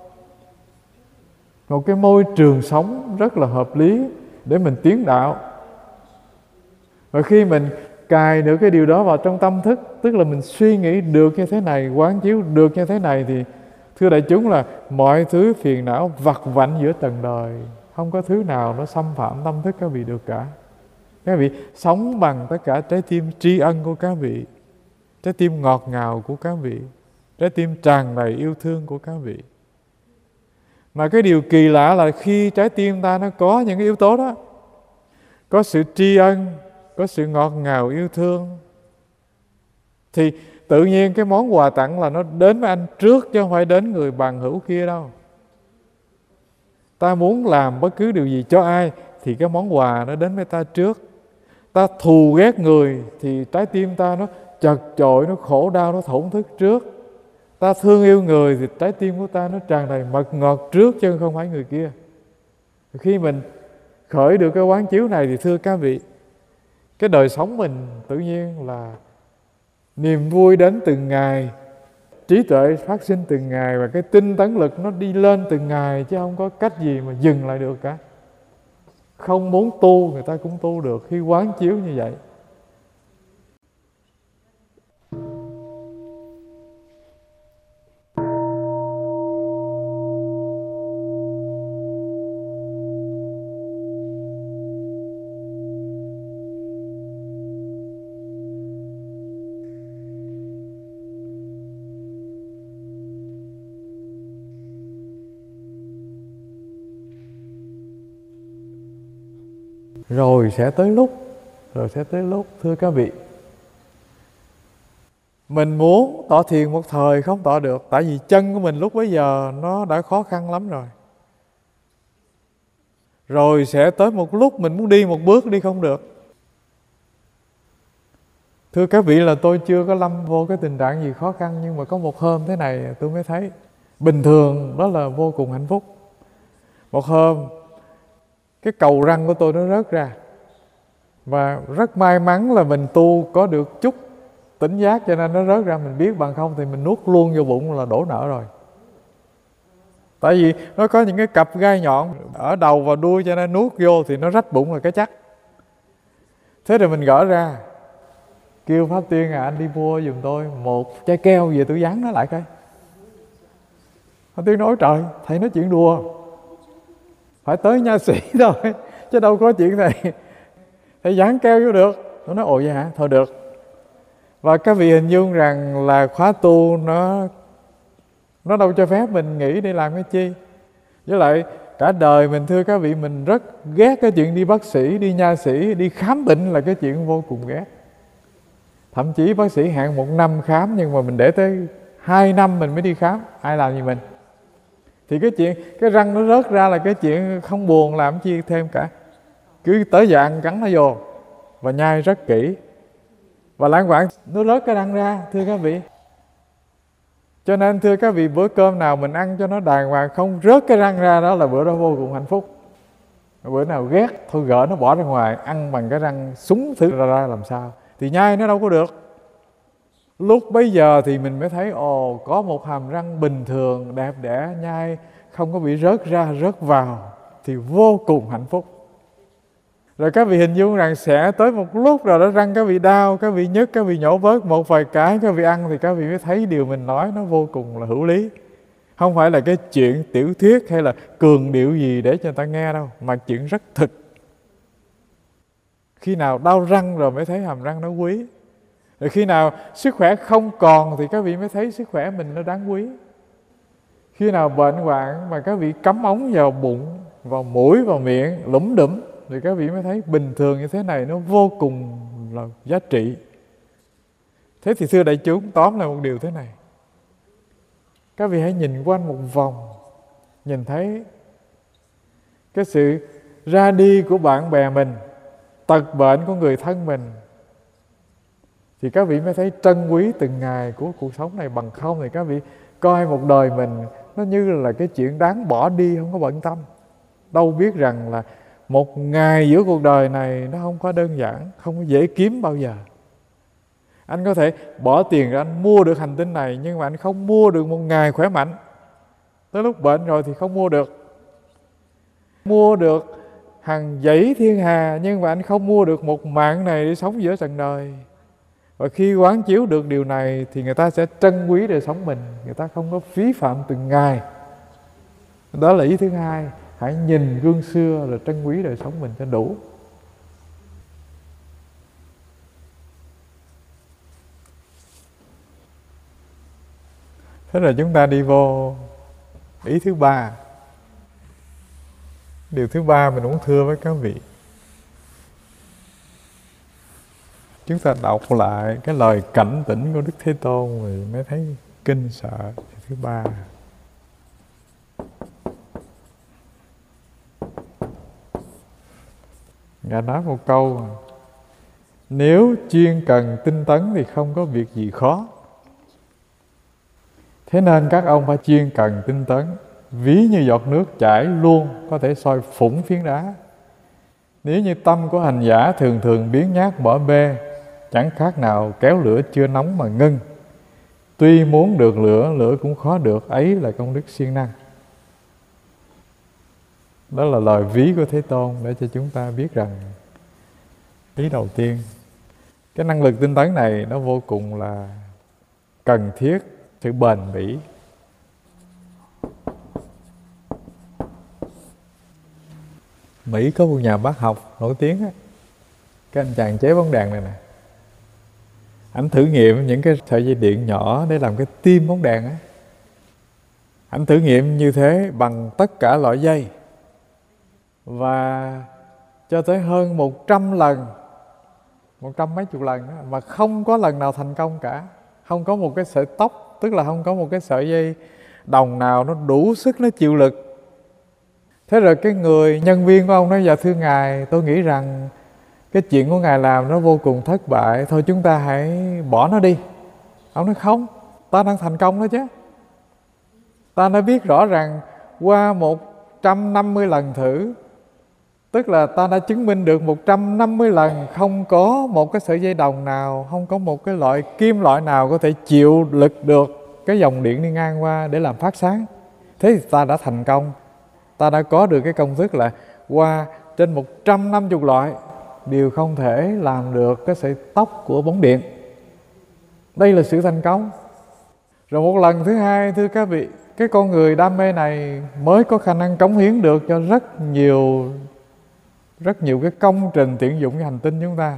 một cái môi trường sống rất là hợp lý để mình tiến đạo. Và khi mình cài được cái điều đó vào trong tâm thức, tức là mình suy nghĩ được như thế này, quán chiếu được như thế này, thì thưa đại chúng là mọi thứ phiền não vặt vãnh giữa trần đời, không có thứ nào nó xâm phạm tâm thức các vị được cả. Các vị sống bằng tất cả trái tim tri ân của các vị, trái tim ngọt ngào của các vị, trái tim tràn đầy yêu thương của các vị. Mà cái điều kỳ lạ là khi trái tim ta nó có những cái yếu tố đó, có sự tri ân, có sự ngọt ngào yêu thương, thì tự nhiên cái món quà tặng là nó đến với anh trước, chứ không phải đến người bằng hữu kia đâu. Ta muốn làm bất cứ điều gì cho ai thì cái món quà nó đến với ta trước. Ta thù ghét người thì trái tim ta nó chật chội, nó khổ đau, nó thổn thức trước. Ta thương yêu người thì trái tim của ta nó tràn đầy mật ngọt trước, chứ không phải người kia. Khi mình khởi được cái quán chiếu này thì thưa các vị, cái đời sống mình tự nhiên là niềm vui đến từng ngày, trí tuệ phát sinh từng ngày, và cái tinh tấn lực nó đi lên từng ngày, chứ không có cách gì mà dừng lại được cả. Không muốn tu người ta cũng tu được khi quán chiếu như vậy. Rồi sẽ tới lúc, thưa các vị, mình muốn tọa thiền một thời không tọa được, tại vì chân của mình lúc bấy giờ nó đã khó khăn lắm rồi. Rồi sẽ tới một lúc mình muốn đi một bước đi không được. Thưa các vị, là tôi chưa có lâm vô cái tình trạng gì khó khăn, nhưng mà có một hôm thế này tôi mới thấy bình thường đó là vô cùng hạnh phúc. Một hôm cái cầu răng của tôi nó rớt ra, và rất may mắn là mình tu có được chút tỉnh giác, cho nên nó rớt ra mình biết, bằng không thì mình nuốt luôn vô bụng là đổ nợ rồi. Tại vì nó có những cái cặp gai nhọn ở đầu và đuôi, cho nên nuốt vô thì nó rách bụng là cái chắc. Thế rồi mình gỡ ra, kêu Pháp Tiên anh đi mua giùm tôi một chai keo về tôi dán nó lại coi. Pháp Tiên nói trời, thầy nói chuyện đùa, phải tới nha sĩ thôi, chứ đâu có chuyện này thầy dán keo vô được. Tôi nói ồ vậy hả, thôi được. Và các vị hình dung rằng là khóa tu nó đâu cho phép mình nghĩ để làm cái chi. Với lại cả đời mình, thưa các vị, mình rất ghét cái chuyện đi bác sĩ, đi nha sĩ, đi khám bệnh là cái chuyện vô cùng ghét. Thậm chí bác sĩ hẹn 1 năm khám, nhưng mà mình để tới 2 năm mình mới đi khám, ai làm gì mình. Thì cái chuyện cái răng nó rớt ra là cái chuyện không buồn làm chi thêm cả. Cứ tới giờ ăn cắn nó vô và nhai rất kỹ, và lãng quảng nó rớt cái răng ra, thưa các vị. Cho nên thưa các vị, bữa cơm nào mình ăn cho nó đàng hoàng, không rớt cái răng ra, đó là bữa đó vô cùng hạnh phúc. Bữa nào ghét thôi gỡ nó bỏ ra ngoài, ăn bằng cái răng súng thứ ra làm sao, thì nhai nó đâu có được. Lúc bấy giờ thì mình mới thấy ồ, có một hàm răng bình thường đẹp đẽ, nhai không có bị rớt ra rớt vào, thì vô cùng hạnh phúc. Rồi các vị hình dung rằng sẽ tới một lúc rồi đó, răng các vị đau, các vị nhức, các vị nhổ bớt một vài cái, các vị ăn thì các vị mới thấy điều mình nói nó vô cùng là hữu lý. Không phải là cái chuyện tiểu thuyết hay là cường điệu gì để cho người ta nghe đâu, mà chuyện rất thực. Khi nào đau răng rồi mới thấy hàm răng nó quý. Rồi khi nào sức khỏe không còn thì các vị mới thấy sức khỏe mình nó đáng quý. Khi nào bệnh hoạn mà các vị cắm ống vào bụng, vào mũi, vào miệng, lủm đủm, thì các vị mới thấy bình thường như thế này nó vô cùng là giá trị. Thế thì thưa đại chúng, tóm lại một điều thế này. Các vị hãy nhìn quanh một vòng, nhìn thấy cái sự ra đi của bạn bè mình, tật bệnh của người thân mình, thì các vị mới thấy trân quý từng ngày của cuộc sống này. Bằng không thì các vị coi một đời mình nó như là cái chuyện đáng bỏ đi, không có bận tâm. Đâu biết rằng là một ngày giữa cuộc đời này nó không có đơn giản, không có dễ kiếm bao giờ. Anh có thể bỏ tiền ra anh mua được hành tinh này, nhưng mà anh không mua được một ngày khỏe mạnh. Tới lúc bệnh rồi thì không mua được. Mua được hàng dãy thiên hà, nhưng mà anh không mua được một mạng này để sống giữa trần đời. Và khi quán chiếu được điều này thì người ta sẽ trân quý đời sống mình, người ta không có phí phạm từng ngày. Đó là ý thứ hai. Hãy nhìn gương xưa rồi trân quý đời sống mình cho đủ. Thế là chúng ta đi vô ý thứ ba. Điều thứ ba mình muốn thưa với các vị. Chúng ta đọc lại cái lời cảnh tỉnh của Đức Thế Tôn thì mới thấy kinh sợ. Điều thứ ba, Ngài nói một câu: nếu chuyên cần tinh tấn thì không có việc gì khó. Thế nên các ông phải chuyên cần tinh tấn, ví như giọt nước chảy luôn có thể soi phủng phiến đá. Nếu như tâm của hành giả thường thường biến nhát bỏ bê, chẳng khác nào kéo lửa chưa nóng mà ngưng. Tuy muốn được lửa, lửa cũng khó được, ấy là công đức siêng năng. Đó là lời ví của Thế Tôn để cho chúng ta biết rằng ý đầu tiên, cái năng lực tinh tấn này nó vô cùng là cần thiết, sự bền bỉ. Mỹ có một nhà bác học nổi tiếng á, cái anh chàng chế bóng đèn này nè. Anh thử nghiệm những cái sợi dây điện nhỏ để làm cái tim bóng đèn á. Anh thử nghiệm như thế bằng tất cả loại dây, và cho tới hơn 100 lần, 100 mấy chục lần đó, mà không có lần nào thành công cả. Không có một cái sợi tóc, tức là không có một cái sợi dây đồng nào nó đủ sức, nó chịu lực. Thế rồi cái người nhân viên của ông nói: dạ thưa Ngài, tôi nghĩ rằng cái chuyện của Ngài làm nó vô cùng thất bại, thôi chúng ta hãy bỏ nó đi. Ông nói: không, ta đang thành công đó chứ. Ta đã biết rõ ràng qua 150 lần thử, tức là ta đã chứng minh được 150 lần không có một cái sợi dây đồng nào, không có một cái loại kim loại nào có thể chịu lực được cái dòng điện đi ngang qua để làm phát sáng. Thế thì ta đã thành công. Ta đã có được cái công thức là qua trên 150 loại đều không thể làm được cái sợi tóc của bóng điện. Đây là sự thành công. Rồi một lần thứ hai, thưa các vị, cái con người đam mê này mới có khả năng cống hiến được cho rất nhiều cái công trình tiện dụng cho hành tinh chúng ta.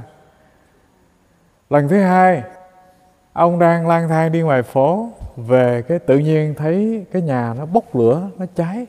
Lần thứ hai, ông đang lang thang đi ngoài phố, về cái tự nhiên thấy cái nhà nó bốc lửa, nó cháy.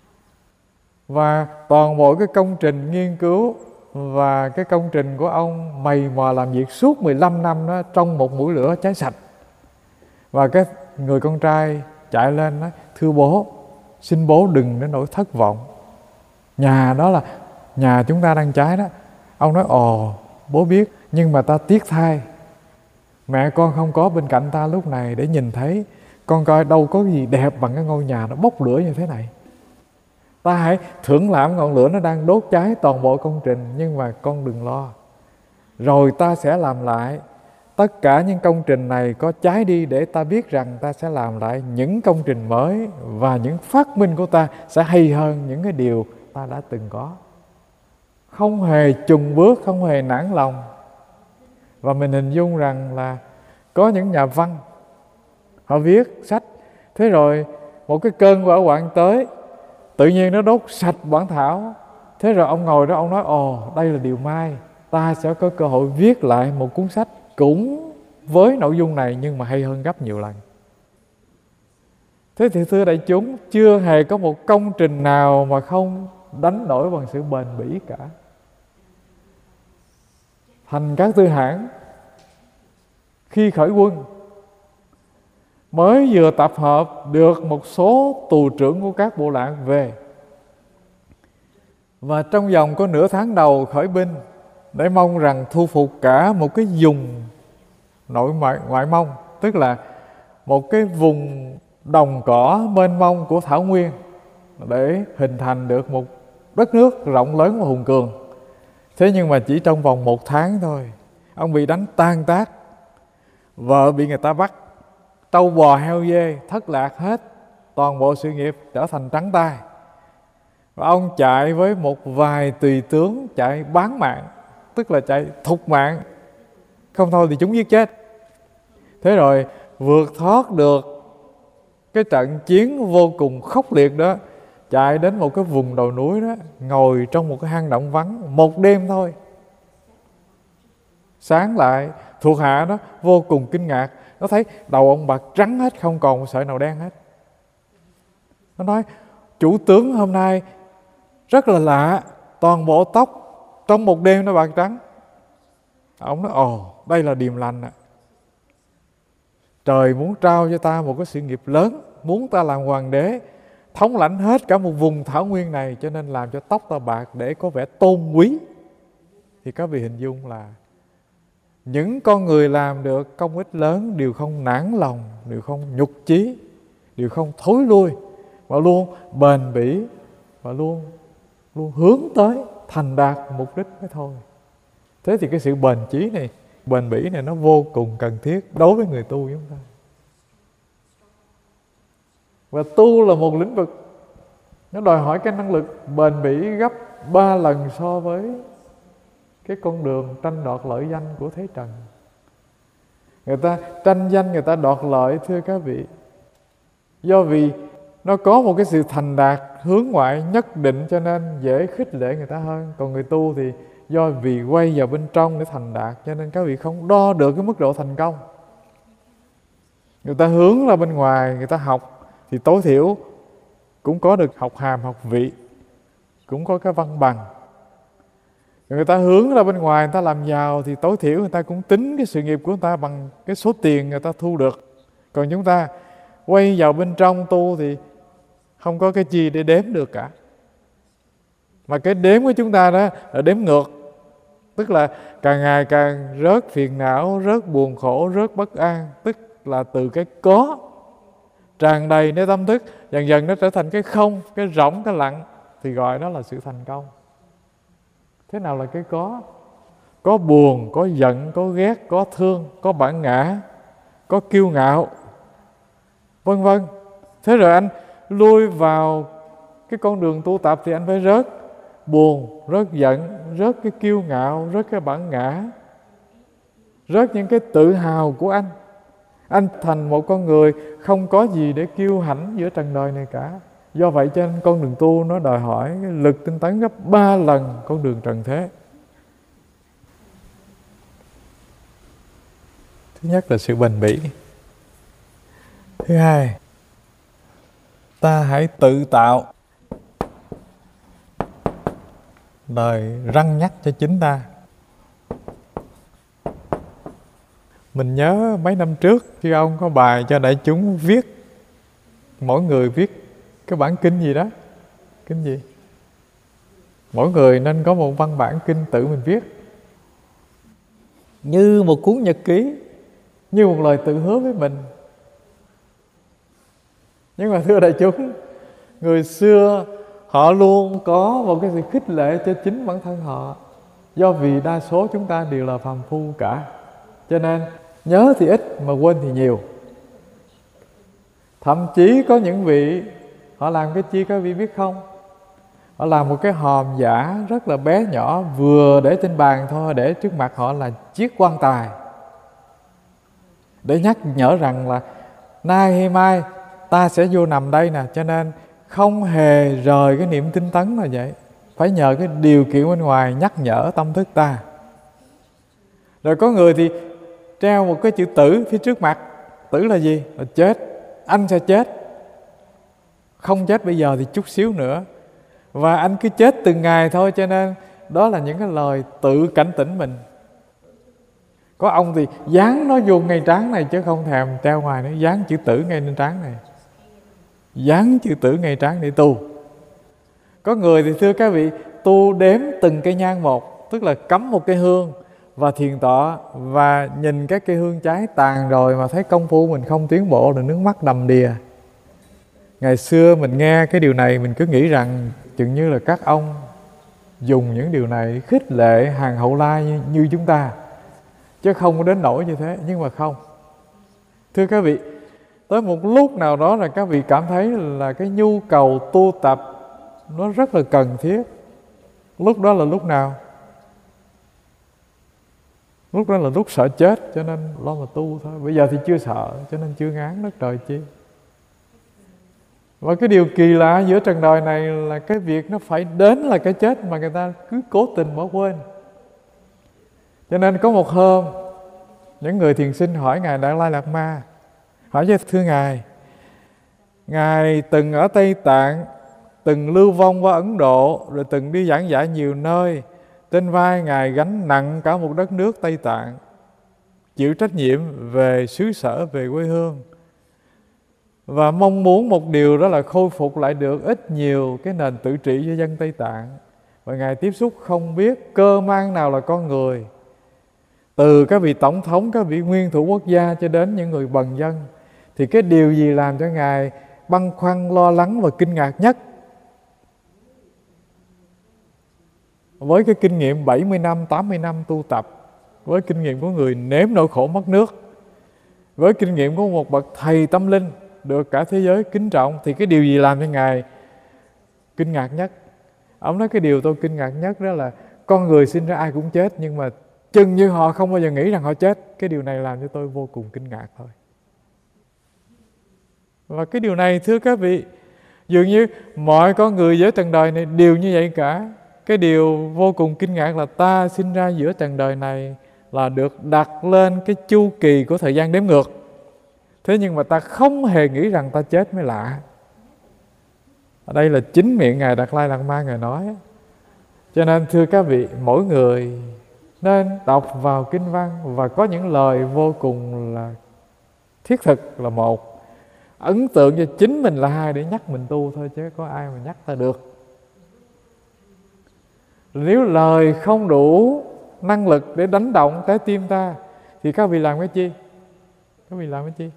Và toàn bộ cái công trình nghiên cứu và cái công trình của ông mày mò làm việc suốt 15 năm đó, trong một mũi lửa cháy sạch. Và cái người con trai chạy lên nói: thưa bố, xin bố đừng đến nỗi thất vọng. Nhà đó là nhà chúng ta đang cháy đó. Ông nói: ồ, bố biết, nhưng mà ta tiếc thay, mẹ con không có bên cạnh ta lúc này để nhìn thấy. Con coi đâu có gì đẹp bằng cái ngôi nhà nó bốc lửa như thế này. Ta hãy thưởng lãm ngọn lửa nó đang đốt cháy toàn bộ công trình, nhưng mà con đừng lo. Rồi ta sẽ làm lại tất cả những công trình này có cháy đi, để ta biết rằng ta sẽ làm lại những công trình mới, và những phát minh của ta sẽ hay hơn những cái điều ta đã từng có. Không hề chùn bước, không hề nản lòng. Và mình hình dung rằng là có những nhà văn, họ viết sách, thế rồi một cái cơn hỏa hoạn tới, tự nhiên nó đốt sạch bản thảo. Thế rồi ông ngồi đó, ông nói: ồ, đây là điều may, ta sẽ có cơ hội viết lại một cuốn sách cũng với nội dung này, nhưng mà hay hơn gấp nhiều lần. Thế thì thưa đại chúng, chưa hề có một công trình nào mà không đánh đổi bằng sự bền bỉ cả. Thành Cát Tư Hãn khi khởi quân mới vừa tập hợp được một số tù trưởng của các bộ lạc về, và trong vòng có nửa tháng đầu khởi binh để mong rằng thu phục cả một cái vùng ngoại mông, tức là một cái vùng đồng cỏ mênh mông của thảo nguyên, để hình thành được một đất nước rộng lớn và hùng cường. Thế nhưng mà chỉ trong vòng 1 tháng thôi, ông bị đánh tan tác, vợ bị người ta bắt, trâu bò heo dê thất lạc hết, toàn bộ sự nghiệp trở thành trắng tay. Và ông chạy với một vài tùy tướng chạy bán mạng, tức là chạy thục mạng, không thôi thì chúng giết chết. Thế rồi vượt thoát được cái trận chiến vô cùng khốc liệt đó, chạy đến một cái vùng đồi núi đó, ngồi trong một cái hang động vắng 1 đêm thôi. Sáng lại, thuộc hạ đó vô cùng kinh ngạc, nó thấy đầu ông bạc trắng hết, không còn một sợi nào đen hết. Nó nói: chủ tướng hôm nay rất là lạ, toàn bộ tóc trong 1 đêm nó bạc trắng. Ông nói: ồ, đây là điềm lành ạ. Trời muốn trao cho ta một cái sự nghiệp lớn, muốn ta làm hoàng đế, thống lãnh hết cả một vùng thảo nguyên này, cho nên làm cho tóc ta bạc để có vẻ tôn quý. Thì các vị hình dung là những con người làm được công ích lớn đều không nản lòng, đều không nhục chí, đều không thối lui, mà luôn bền bỉ, và luôn hướng tới thành đạt mục đích mới thôi. Thế thì cái sự bền bỉ này nó vô cùng cần thiết đối với người tu chúng ta. Và tu là một lĩnh vực nó đòi hỏi cái năng lực bền bỉ gấp 3 lần so với cái con đường tranh đoạt lợi danh của thế trần. Người ta tranh danh, người ta đoạt lợi, thưa các vị, do vì nó có một cái sự thành đạt hướng ngoại nhất định, cho nên dễ khích lệ người ta hơn. Còn người tu thì do vì quay vào bên trong để thành đạt, cho nên các vị không đo được cái mức độ thành công. Người ta hướng ra bên ngoài, người ta học thì tối thiểu cũng có được học hàm, học vị, cũng có cái văn bằng. Người ta hướng ra bên ngoài, người ta làm giàu thì tối thiểu người ta cũng tính cái sự nghiệp của người ta bằng cái số tiền người ta thu được. Còn chúng ta quay vào bên trong tu thì không có cái gì để đếm được cả. Mà cái đếm của chúng ta đó là đếm ngược. Tức là càng ngày càng rớt phiền não, rớt buồn khổ, rớt bất an. Tức là từ cái có tràn đầy nơi tâm thức, dần dần nó trở thành cái không, cái rỗng, cái lặng, thì gọi đó là sự thành công. Thế nào là cái có? Có buồn, có giận, có ghét, có thương, có bản ngã, có kiêu ngạo, vân vân. Thế rồi anh lui vào cái con đường tu tập thì anh phải rớt buồn, rớt giận, rớt cái kiêu ngạo, rớt cái bản ngã, rớt những cái tự hào của anh. Anh thành một con người không có gì để kiêu hãnh giữa trần đời này cả. Do vậy cho nên con đường tu nó đòi hỏi cái lực tinh tấn gấp 3 lần con đường trần thế. Thứ nhất là sự bền bỉ. Thứ hai, ta hãy tự tạo lời răn nhắc cho chính ta. Mình nhớ mấy năm trước khi ông có bài cho đại chúng viết, mỗi người viết cái bản kinh gì đó. Kinh gì? Mỗi người nên có một văn bản kinh tự mình viết, như một cuốn nhật ký, như một lời tự hứa với mình. Nhưng mà thưa đại chúng, người xưa họ luôn có một cái sự khích lệ cho chính bản thân họ. Do vì đa số chúng ta đều là phàm phu cả, cho nên nhớ thì ít mà quên thì nhiều. Thậm chí có những vị họ làm cái chi các vị biết không? Họ làm một cái hòm giả rất là bé nhỏ, vừa để trên bàn thôi, để trước mặt họ là chiếc quan tài, để nhắc nhở rằng là nay hay mai ta sẽ vô nằm đây nè. Cho nên không hề rời cái niệm tinh tấn là vậy. Phải nhờ cái điều kiện bên ngoài nhắc nhở tâm thức ta. Rồi có người thì treo một cái chữ tử phía trước mặt. Tử là gì? Là chết. Anh sẽ chết. Không chết bây giờ thì chút xíu nữa. Và anh cứ chết từng ngày thôi. Cho nên đó là những cái lời tự cảnh tỉnh mình. Có ông thì dán nó vô ngay trán này, chứ không thèm treo ngoài nữa. Dán chữ tử ngay lên trán này, dán chữ tử ngay trán để tu. Có người thì thưa các vị, tu đếm từng cây nhang một. Tức là cắm một cây hương và thiền tọa, và nhìn cái cây hương cháy tàn rồi mà thấy công phu mình không tiến bộ, là nước mắt đầm đìa. Ngày xưa mình nghe cái điều này, mình cứ nghĩ rằng chừng như là các ông dùng những điều này khích lệ hàng hậu lai như chúng ta, chứ không có đến nỗi như thế. Nhưng mà không. Thưa các vị, tới một lúc nào đó là các vị cảm thấy là cái nhu cầu tu tập nó rất là cần thiết. Lúc đó là lúc nào? Lúc đó là lúc sợ chết, cho nên lo mà tu thôi. Bây giờ thì chưa sợ, cho nên chưa ngán đất trời chi. Và cái điều kỳ lạ giữa trần đời này là cái việc nó phải đến là cái chết mà người ta cứ cố tình bỏ quên. Cho nên có một hôm, những người thiền sinh hỏi Ngài Đạt Lai Lạt Ma, hỏi với thưa Ngài từng ở Tây Tạng, từng lưu vong qua Ấn Độ, rồi từng đi giảng dạy nhiều nơi. Trên vai Ngài gánh nặng cả một đất nước Tây Tạng, chịu trách nhiệm về xứ sở, về quê hương, và mong muốn một điều đó là khôi phục lại được ít nhiều cái nền tự trị cho dân Tây Tạng. Và Ngài tiếp xúc không biết cơ mang nào là con người, từ các vị tổng thống, các vị nguyên thủ quốc gia cho đến những người bần dân. Thì cái điều gì làm cho Ngài băn khoăn, lo lắng và kinh ngạc nhất? Với cái kinh nghiệm 70 năm, 80 năm tu tập, với kinh nghiệm của người nếm nỗi khổ mất nước, với kinh nghiệm của một bậc thầy tâm linh được cả thế giới kính trọng, thì cái điều gì làm cho Ngài kinh ngạc nhất? Ông nói cái điều tôi kinh ngạc nhất đó là con người sinh ra ai cũng chết, nhưng mà chừng như họ không bao giờ nghĩ rằng họ chết. Cái điều này làm cho tôi vô cùng kinh ngạc thôi. Và cái điều này thưa các vị, dường như mọi con người giữa trần đời này đều như vậy cả. Cái điều vô cùng kinh ngạc là ta sinh ra giữa trần đời này là được đặt lên cái chu kỳ của thời gian đếm ngược. Thế nhưng mà ta không hề nghĩ rằng ta chết mới lạ. Ở đây là chính miệng Ngài Đạt Lai Lạt Ma Ngài nói. Cho nên thưa các vị, mỗi người nên đọc vào kinh văn và có những lời vô cùng là thiết thực là một, ấn tượng cho chính mình là hai, để nhắc mình tu thôi, chứ có ai mà nhắc ta được. Nếu lời không đủ năng lực để đánh động trái tim ta thì các vị làm cái chi? Các vị làm cái chi?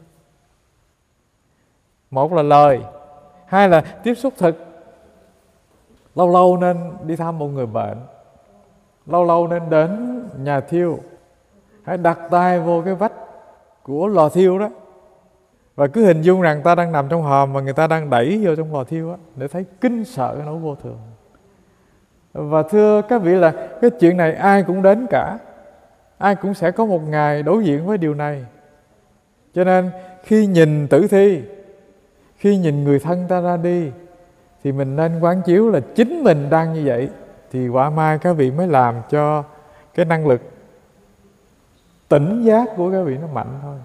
Một là lời, hai là tiếp xúc thực. Lâu lâu nên đi thăm một người bệnh, lâu lâu nên đến nhà thiêu, hãy đặt tay vô cái vách của lò thiêu đó, và cứ hình dung rằng ta đang nằm trong hòm mà người ta đang đẩy vô trong lò thiêu đó, để thấy kinh sợ cái nỗi vô thường. Và thưa các vị là cái chuyện này ai cũng đến cả, ai cũng sẽ có một ngày đối diện với điều này. Cho nên khi nhìn tử thi, khi nhìn người thân ta ra đi, thì mình nên quán chiếu là chính mình đang như vậy, thì quả mai các vị mới làm cho cái năng lực tỉnh giác của các vị nó mạnh thôi.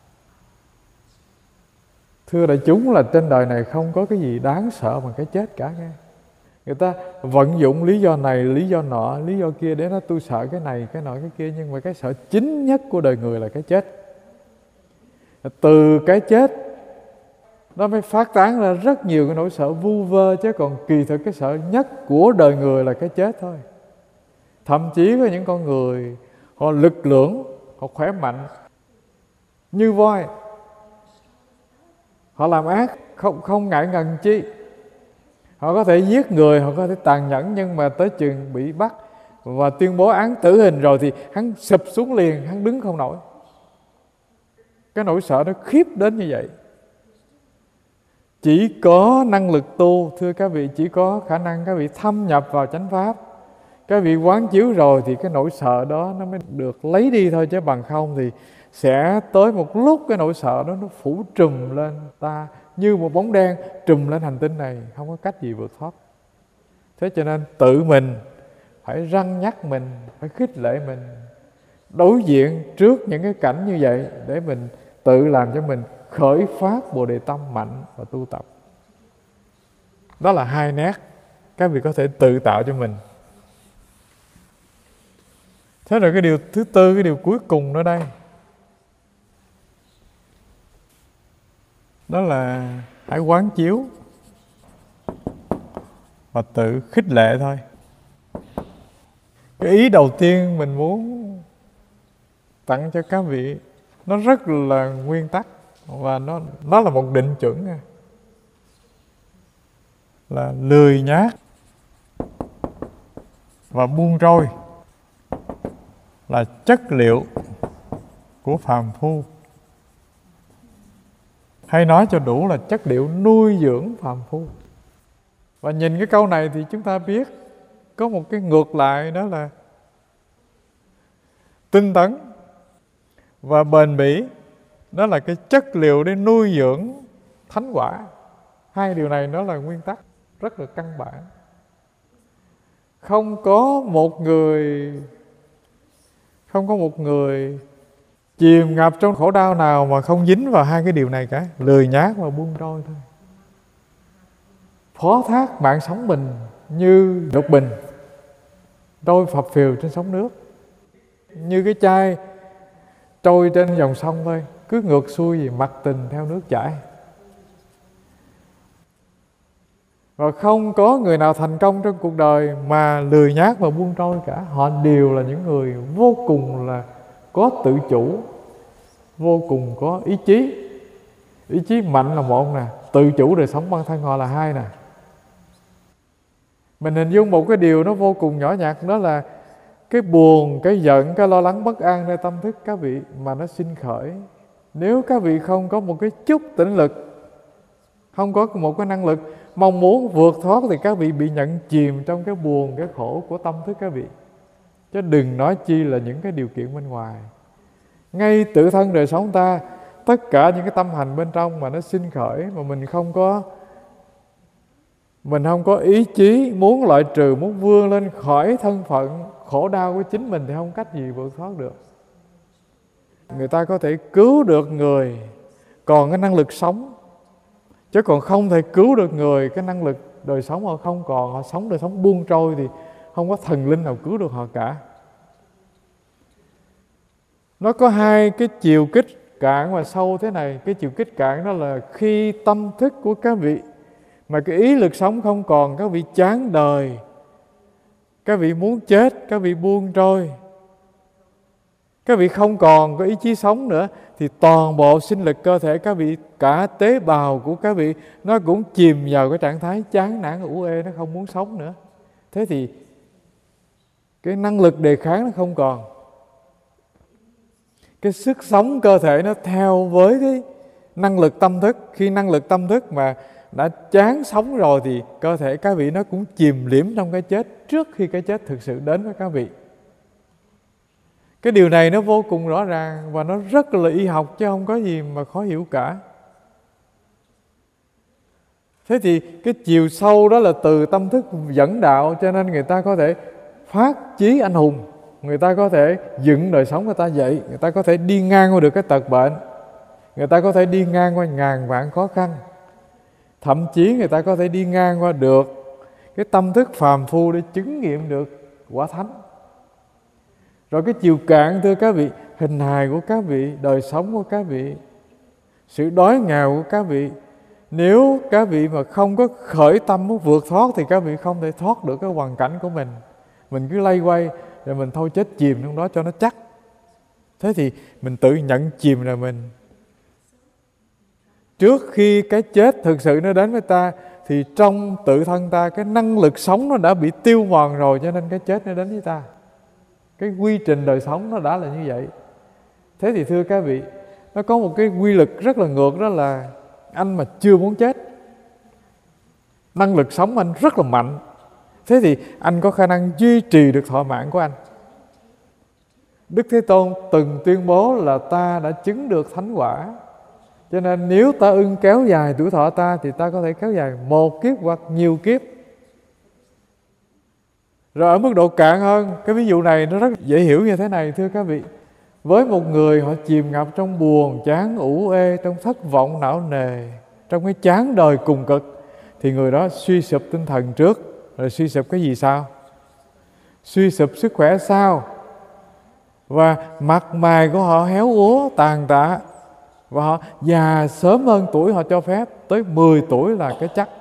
Thưa đại chúng là trên đời này không có cái gì đáng sợ bằng cái chết cả nghe. Người ta vận dụng lý do này, lý do nọ, lý do kia để nói tôi sợ cái này, cái nọ, cái kia. Nhưng mà cái sợ chính nhất của đời người là cái chết. Từ cái chết nó mới phát tán ra rất nhiều cái nỗi sợ vu vơ, chứ còn kỳ thực cái sợ nhất của đời người là cái chết thôi. Thậm chí có những con người họ lực lưỡng, họ khỏe mạnh như voi, họ làm ác không ngại ngần chi. Họ có thể giết người, họ có thể tàn nhẫn, nhưng mà tới chừng bị bắt và tuyên bố án tử hình rồi thì hắn sụp xuống liền, hắn đứng không nổi. Cái nỗi sợ nó khiếp đến như vậy. Chỉ có năng lực tu, thưa các vị, chỉ có khả năng các vị thâm nhập vào chánh pháp, các vị quán chiếu rồi thì cái nỗi sợ đó nó mới được lấy đi thôi. Chứ bằng không thì sẽ tới một lúc cái nỗi sợ đó nó phủ trùm lên ta như một bóng đen trùm lên hành tinh này, không có cách gì vượt thoát. Thế cho nên tự mình phải răn nhắc mình, phải khích lệ mình đối diện trước những cái cảnh như vậy, để mình tự làm cho mình khởi phát Bồ Đề Tâm mạnh và tu tập. Đó là hai nét các vị có thể tự tạo cho mình. Thế rồi cái điều thứ tư, cái điều cuối cùng nữa đây, đó là hãy quán chiếu và tự khích lệ thôi. Cái ý đầu tiên mình muốn tặng cho các vị nó rất là nguyên tắc, và nó là một định chuẩn nha. Là lười nhác và buông trôi là chất liệu của phàm phu, hay nói cho đủ là chất liệu nuôi dưỡng phàm phu. Và nhìn cái câu này thì chúng ta biết có một cái ngược lại, đó là tinh tấn và bền bỉ. Đó là cái chất liệu để nuôi dưỡng thánh quả. Hai điều này nó là nguyên tắc rất là căn bản. Không có một người chìm ngập trong khổ đau nào mà không dính vào hai cái điều này cả, lười nhác và buông trôi thôi. Phó thác mạng sống mình như lục bình trôi phập phìu trên sóng nước, như cái chai trôi trên dòng sông thôi, cứ ngược xuôi gì mặc tình theo nước chảy. Và không có người nào thành công trong cuộc đời mà lười nhác và buông trôi cả. Họ đều là những người vô cùng là có tự chủ, vô cùng có ý chí. Ý chí mạnh là một nè, tự chủ đời sống bản thân họ là hai nè. Mình hình dung một cái điều nó vô cùng nhỏ nhặt, đó là cái buồn, cái giận, cái lo lắng bất anในtâm thức các vị mà nó sinh khởi. Nếu các vị không có một cái chút tĩnh lực, không có một cái năng lực mong muốn vượt thoát, thì các vị bị nhận chìm trong cái buồn, cái khổ của tâm thức các vị. Chứ đừng nói chi là những cái điều kiện bên ngoài. Ngay tự thân đời sống ta, tất cả những cái tâm hành bên trong mà nó sinh khởi, mà mình không có ý chí muốn loại trừ, muốn vươn lên khỏi thân phận khổ đau của chính mình, thì không cách gì vượt thoát được. Người ta có thể cứu được người còn cái năng lực sống, chứ còn không thể cứu được người cái năng lực đời sống họ không còn, họ sống đời sống buông trôi, thì không có thần linh nào cứu được họ cả. Nó có hai cái chiều kích cạn và sâu thế này. Cái chiều kích cạn đó là khi tâm thức của các vị mà cái ý lực sống không còn, các vị chán đời, các vị muốn chết, các vị buông trôi, các vị không còn có ý chí sống nữa, thì toàn bộ sinh lực cơ thể các vị, cả tế bào của các vị, nó cũng chìm vào cái trạng thái chán nản ủ ê, nó không muốn sống nữa. Thế thì cái năng lực đề kháng nó không còn. Cái sức sống cơ thể nó theo với cái năng lực tâm thức. Khi năng lực tâm thức mà đã chán sống rồi thì cơ thể các vị nó cũng chìm liễm trong cái chết trước khi cái chết thực sự đến với các vị. Cái điều này nó vô cùng rõ ràng và nó rất là y học, chứ không có gì mà khó hiểu cả. Thế thì cái chiều sâu đó là từ tâm thức dẫn đạo, cho nên người ta có thể phát chí anh hùng, người ta có thể dựng đời sống người ta dậy, người ta có thể đi ngang qua được cái tật bệnh, người ta có thể đi ngang qua ngàn vạn khó khăn, thậm chí người ta có thể đi ngang qua được cái tâm thức phàm phu để chứng nghiệm được quả thánh. Rồi cái chiều cạn, thưa các vị, hình hài của các vị, đời sống của các vị, sự đói nghèo của các vị, nếu các vị mà không có khởi tâm muốn vượt thoát thì các vị không thể thoát được cái hoàn cảnh của mình. Mình cứ lay quay rồi mình thôi chết chìm trong đó cho nó chắc. Thế thì mình tự nhận chìm là mình. Trước khi cái chết thực sự nó đến với ta thì trong tự thân ta cái năng lực sống nó đã bị tiêu mòn rồi, cho nên cái chết nó đến với ta. Cái quy trình đời sống nó đã là như vậy. Thế thì thưa các vị, nó có một cái quy luật rất là ngược, đó là anh mà chưa muốn chết, năng lực sống anh rất là mạnh, thế thì anh có khả năng duy trì được thọ mạng của anh. Đức Thế Tôn từng tuyên bố là ta đã chứng được thánh quả, cho nên nếu ta ưng kéo dài tuổi thọ ta thì ta có thể kéo dài một kiếp hoặc nhiều kiếp. Rồi ở mức độ cạn hơn, cái ví dụ này nó rất dễ hiểu như thế này, thưa các vị. Với một người họ chìm ngập trong buồn chán ủ ê, trong thất vọng não nề, trong cái chán đời cùng cực, thì người đó suy sụp tinh thần trước, rồi suy sụp cái gì sau? Suy sụp sức khỏe sau. Và mặt mày của họ héo úa tàn tạ, và họ già sớm hơn tuổi họ cho phép, tới 10 tuổi là cái chắc.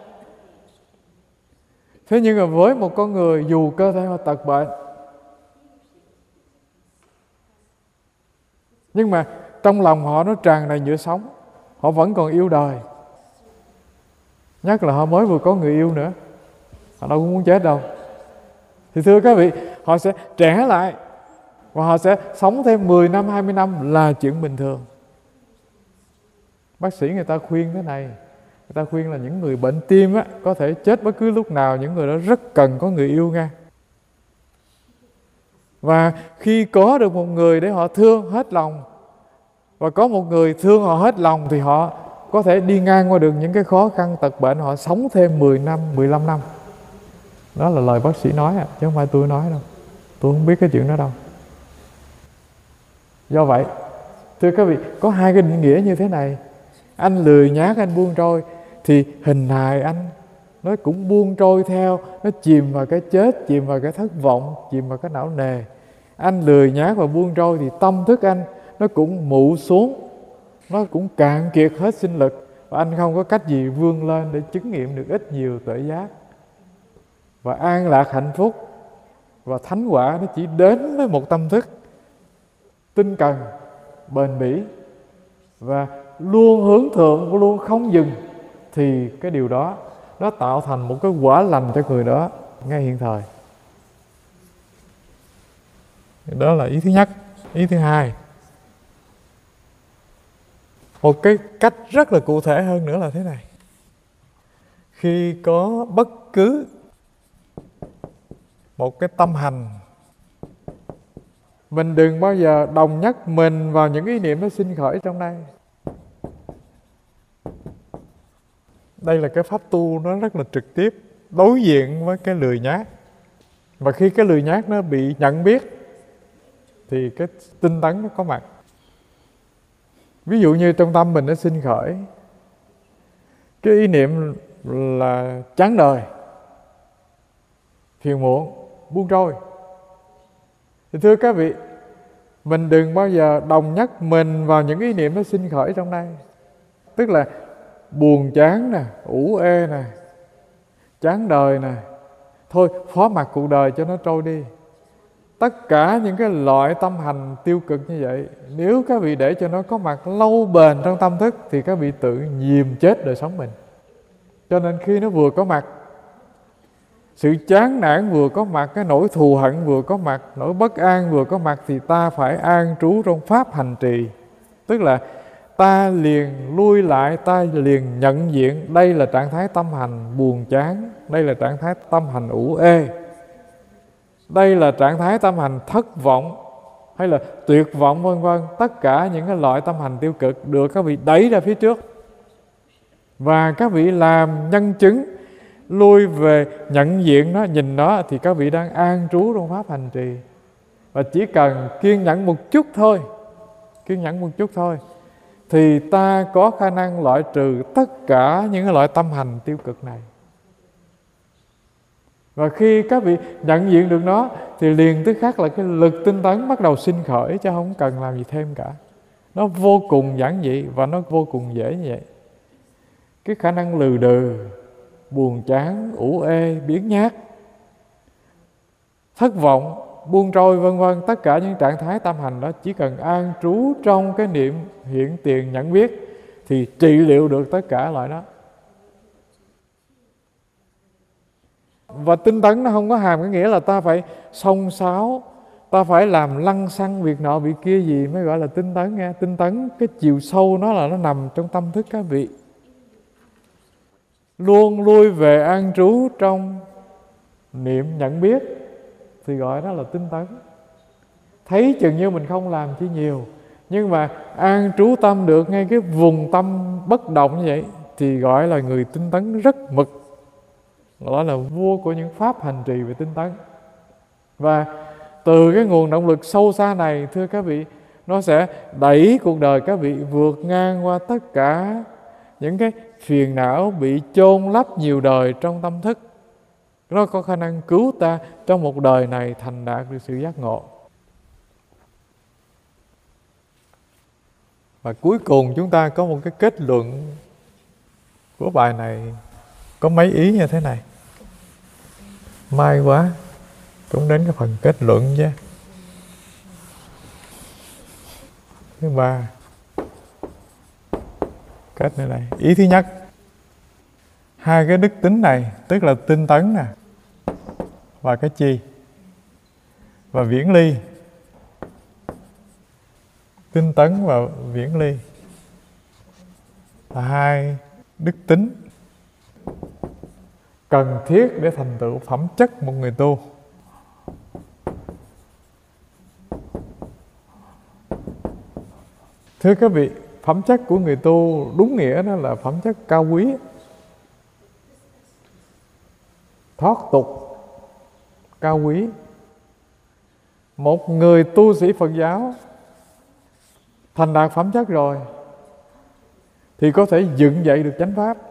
Thế nhưng mà với một con người dù cơ thể họ tật bệnh, nhưng mà trong lòng họ nó tràn đầy nhựa sống, họ vẫn còn yêu đời. Nhất là họ mới vừa có người yêu nữa, họ đâu có muốn chết đâu. Thì thưa các vị, họ sẽ trẻ lại và họ sẽ sống thêm 10 năm, 20 năm là chuyện bình thường. Bác sĩ người ta khuyên thế này, người ta khuyên là những người bệnh tim á, có thể chết bất cứ lúc nào, những người đó rất cần có người yêu nha. Và khi có được một người để họ thương hết lòng, và có một người thương họ hết lòng, thì họ có thể đi ngang qua được những cái khó khăn tật bệnh, họ sống thêm 10 năm, 15 năm. Đó là lời bác sĩ nói, chứ không phải tôi nói đâu. Tôi không biết cái chuyện đó đâu. Do vậy, thưa các vị, có hai cái định nghĩa như thế này. Anh lười nhác, anh buông trôi, thì hình hài anh nó cũng buông trôi theo, nó chìm vào cái chết, chìm vào cái thất vọng, chìm vào cái não nề. Anh lười nhác và buông trôi thì tâm thức anh nó cũng mụ xuống, nó cũng cạn kiệt hết sinh lực, và anh không có cách gì vươn lên để chứng nghiệm được ít nhiều tuệ giác và an lạc hạnh phúc. Và thánh quả nó chỉ đến với một tâm thức tinh cần, bền bỉ và luôn hướng thượng, luôn không dừng, thì cái điều đó nó tạo thành một cái quả lành cho người đó ngay hiện thời. Đó là ý thứ nhất. Ý thứ hai, một cái cách rất là cụ thể hơn nữa là thế này. Khi có bất cứ một cái tâm hành, mình đừng bao giờ đồng nhất mình vào những ý niệm nó sinh khởi trong đây. Đây là cái pháp tu nó rất là trực tiếp, đối diện với cái lười nhác. Và khi cái lười nhác nó bị nhận biết thì cái tinh tấn nó có mặt. Ví dụ như trong tâm mình nó sinh khởi cái ý niệm là chán đời, phiền muộn, buông trôi. Thì thưa các vị, mình đừng bao giờ đồng nhất mình vào những ý niệm nó sinh khởi trong đây. Tức là buồn chán nè, ủ ê nè, chán đời nè, thôi phó mặc cuộc đời cho nó trôi đi. Tất cả những cái loại tâm hành tiêu cực như vậy, nếu các vị để cho nó có mặt lâu bền trong tâm thức thì các vị tự nhiềm chết đời sống mình. Cho nên khi nó vừa có mặt, sự chán nản vừa có mặt, cái nỗi thù hận vừa có mặt, nỗi bất an vừa có mặt, thì ta phải an trú trong pháp hành trì. Tức là ta liền lui lại, ta liền nhận diện đây là trạng thái tâm hành buồn chán, đây là trạng thái tâm hành ủ ê, đây là trạng thái tâm hành thất vọng hay là tuyệt vọng vân vân. Tất cả những cái loại tâm hành tiêu cực được các vị đẩy ra phía trước, và các vị làm nhân chứng lui về nhận diện nó, nhìn nó, thì các vị đang an trú trong pháp hành trì. Và chỉ cần kiên nhẫn một chút thôi, kiên nhẫn một chút thôi, thì ta có khả năng loại trừ tất cả những cái loại tâm hành tiêu cực này. Và khi các vị nhận diện được nó thì liền tức khắc là cái lực tinh tấn bắt đầu sinh khởi, chứ không cần làm gì thêm cả. Nó vô cùng giản dị và nó vô cùng dễ như vậy. Cái khả năng lừ đừ, buồn chán, ủ ê, biếng nhác, thất vọng, buông trôi vân vân, tất cả những trạng thái tâm hành đó chỉ cần an trú trong cái niệm hiện tiền nhận biết thì trị liệu được tất cả loại đó. Và tinh tấn nó không có hàm cái nghĩa là ta phải xông xáo, ta phải làm lăng xăng việc nọ việc kia gì mới gọi là tinh tấn nghe. Tinh tấn cái chiều sâu nó là nó nằm trong tâm thức các vị, luôn lui về an trú trong niệm nhận biết thì gọi đó là tinh tấn. Thấy chừng như mình không làm chi nhiều, nhưng mà an trú tâm được ngay cái vùng tâm bất động như vậy thì gọi là người tinh tấn rất mực. Đó là vua của những pháp hành trì về tinh tấn. Và từ cái nguồn động lực sâu xa này, thưa các vị, nó sẽ đẩy cuộc đời các vị vượt ngang qua tất cả những cái phiền não bị chôn lấp nhiều đời trong tâm thức. Nó có khả năng cứu ta trong một đời này thành đạt được sự giác ngộ. Và cuối cùng chúng ta có một cái kết luận của bài này, có mấy ý như thế này. May quá, cũng đến cái phần kết luận chứ. Thứ ba, kết này này. Ý thứ nhất, hai cái đức tính này, tức là tinh tấn nè, và cái chi, và viễn ly. Tinh tấn và viễn ly là hai đức tính cần thiết để thành tựu phẩm chất một người tu. Thưa các vị, phẩm chất của người tu đúng nghĩa đó là phẩm chất cao quý, thoát tục, cao quý. Một người tu sĩ Phật giáo thành đạt phẩm chất rồi thì có thể dựng dậy được chánh pháp,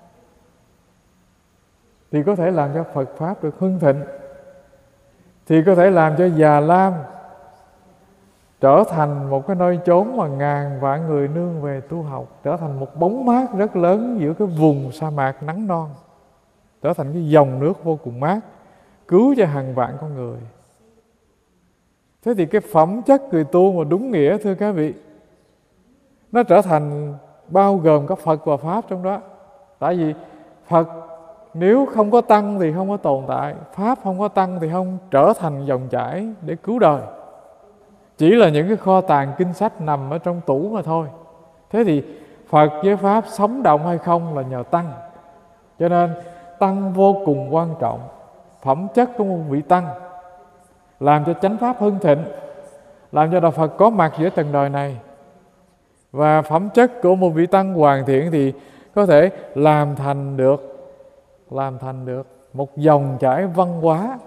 thì có thể làm cho Phật Pháp được hưng thịnh, thì có thể làm cho Già Lam trở thành một cái nơi chốn mà ngàn vạn người nương về tu học, trở thành một bóng mát rất lớn giữa cái vùng sa mạc nắng non, trở thành cái dòng nước vô cùng mát, cứu cho hàng vạn con người. Thế thì cái phẩm chất người tu mà đúng nghĩa, thưa các vị, nó trở thành bao gồm các Phật và Pháp trong đó. Tại vì Phật nếu không có tăng thì không có tồn tại, Pháp không có tăng thì không trở thành dòng chảy để cứu đời. Chỉ là những cái kho tàng kinh sách nằm ở trong tủ mà thôi. Thế thì Phật với Pháp sống động hay không là nhờ tăng. Cho nên tăng vô cùng quan trọng. Phẩm chất của một vị tăng làm cho chánh pháp hưng thịnh, làm cho đạo Phật có mặt giữa từng đời này. Và phẩm chất của một vị tăng hoàn thiện thì có thể làm thành được một dòng chảy văn hóa.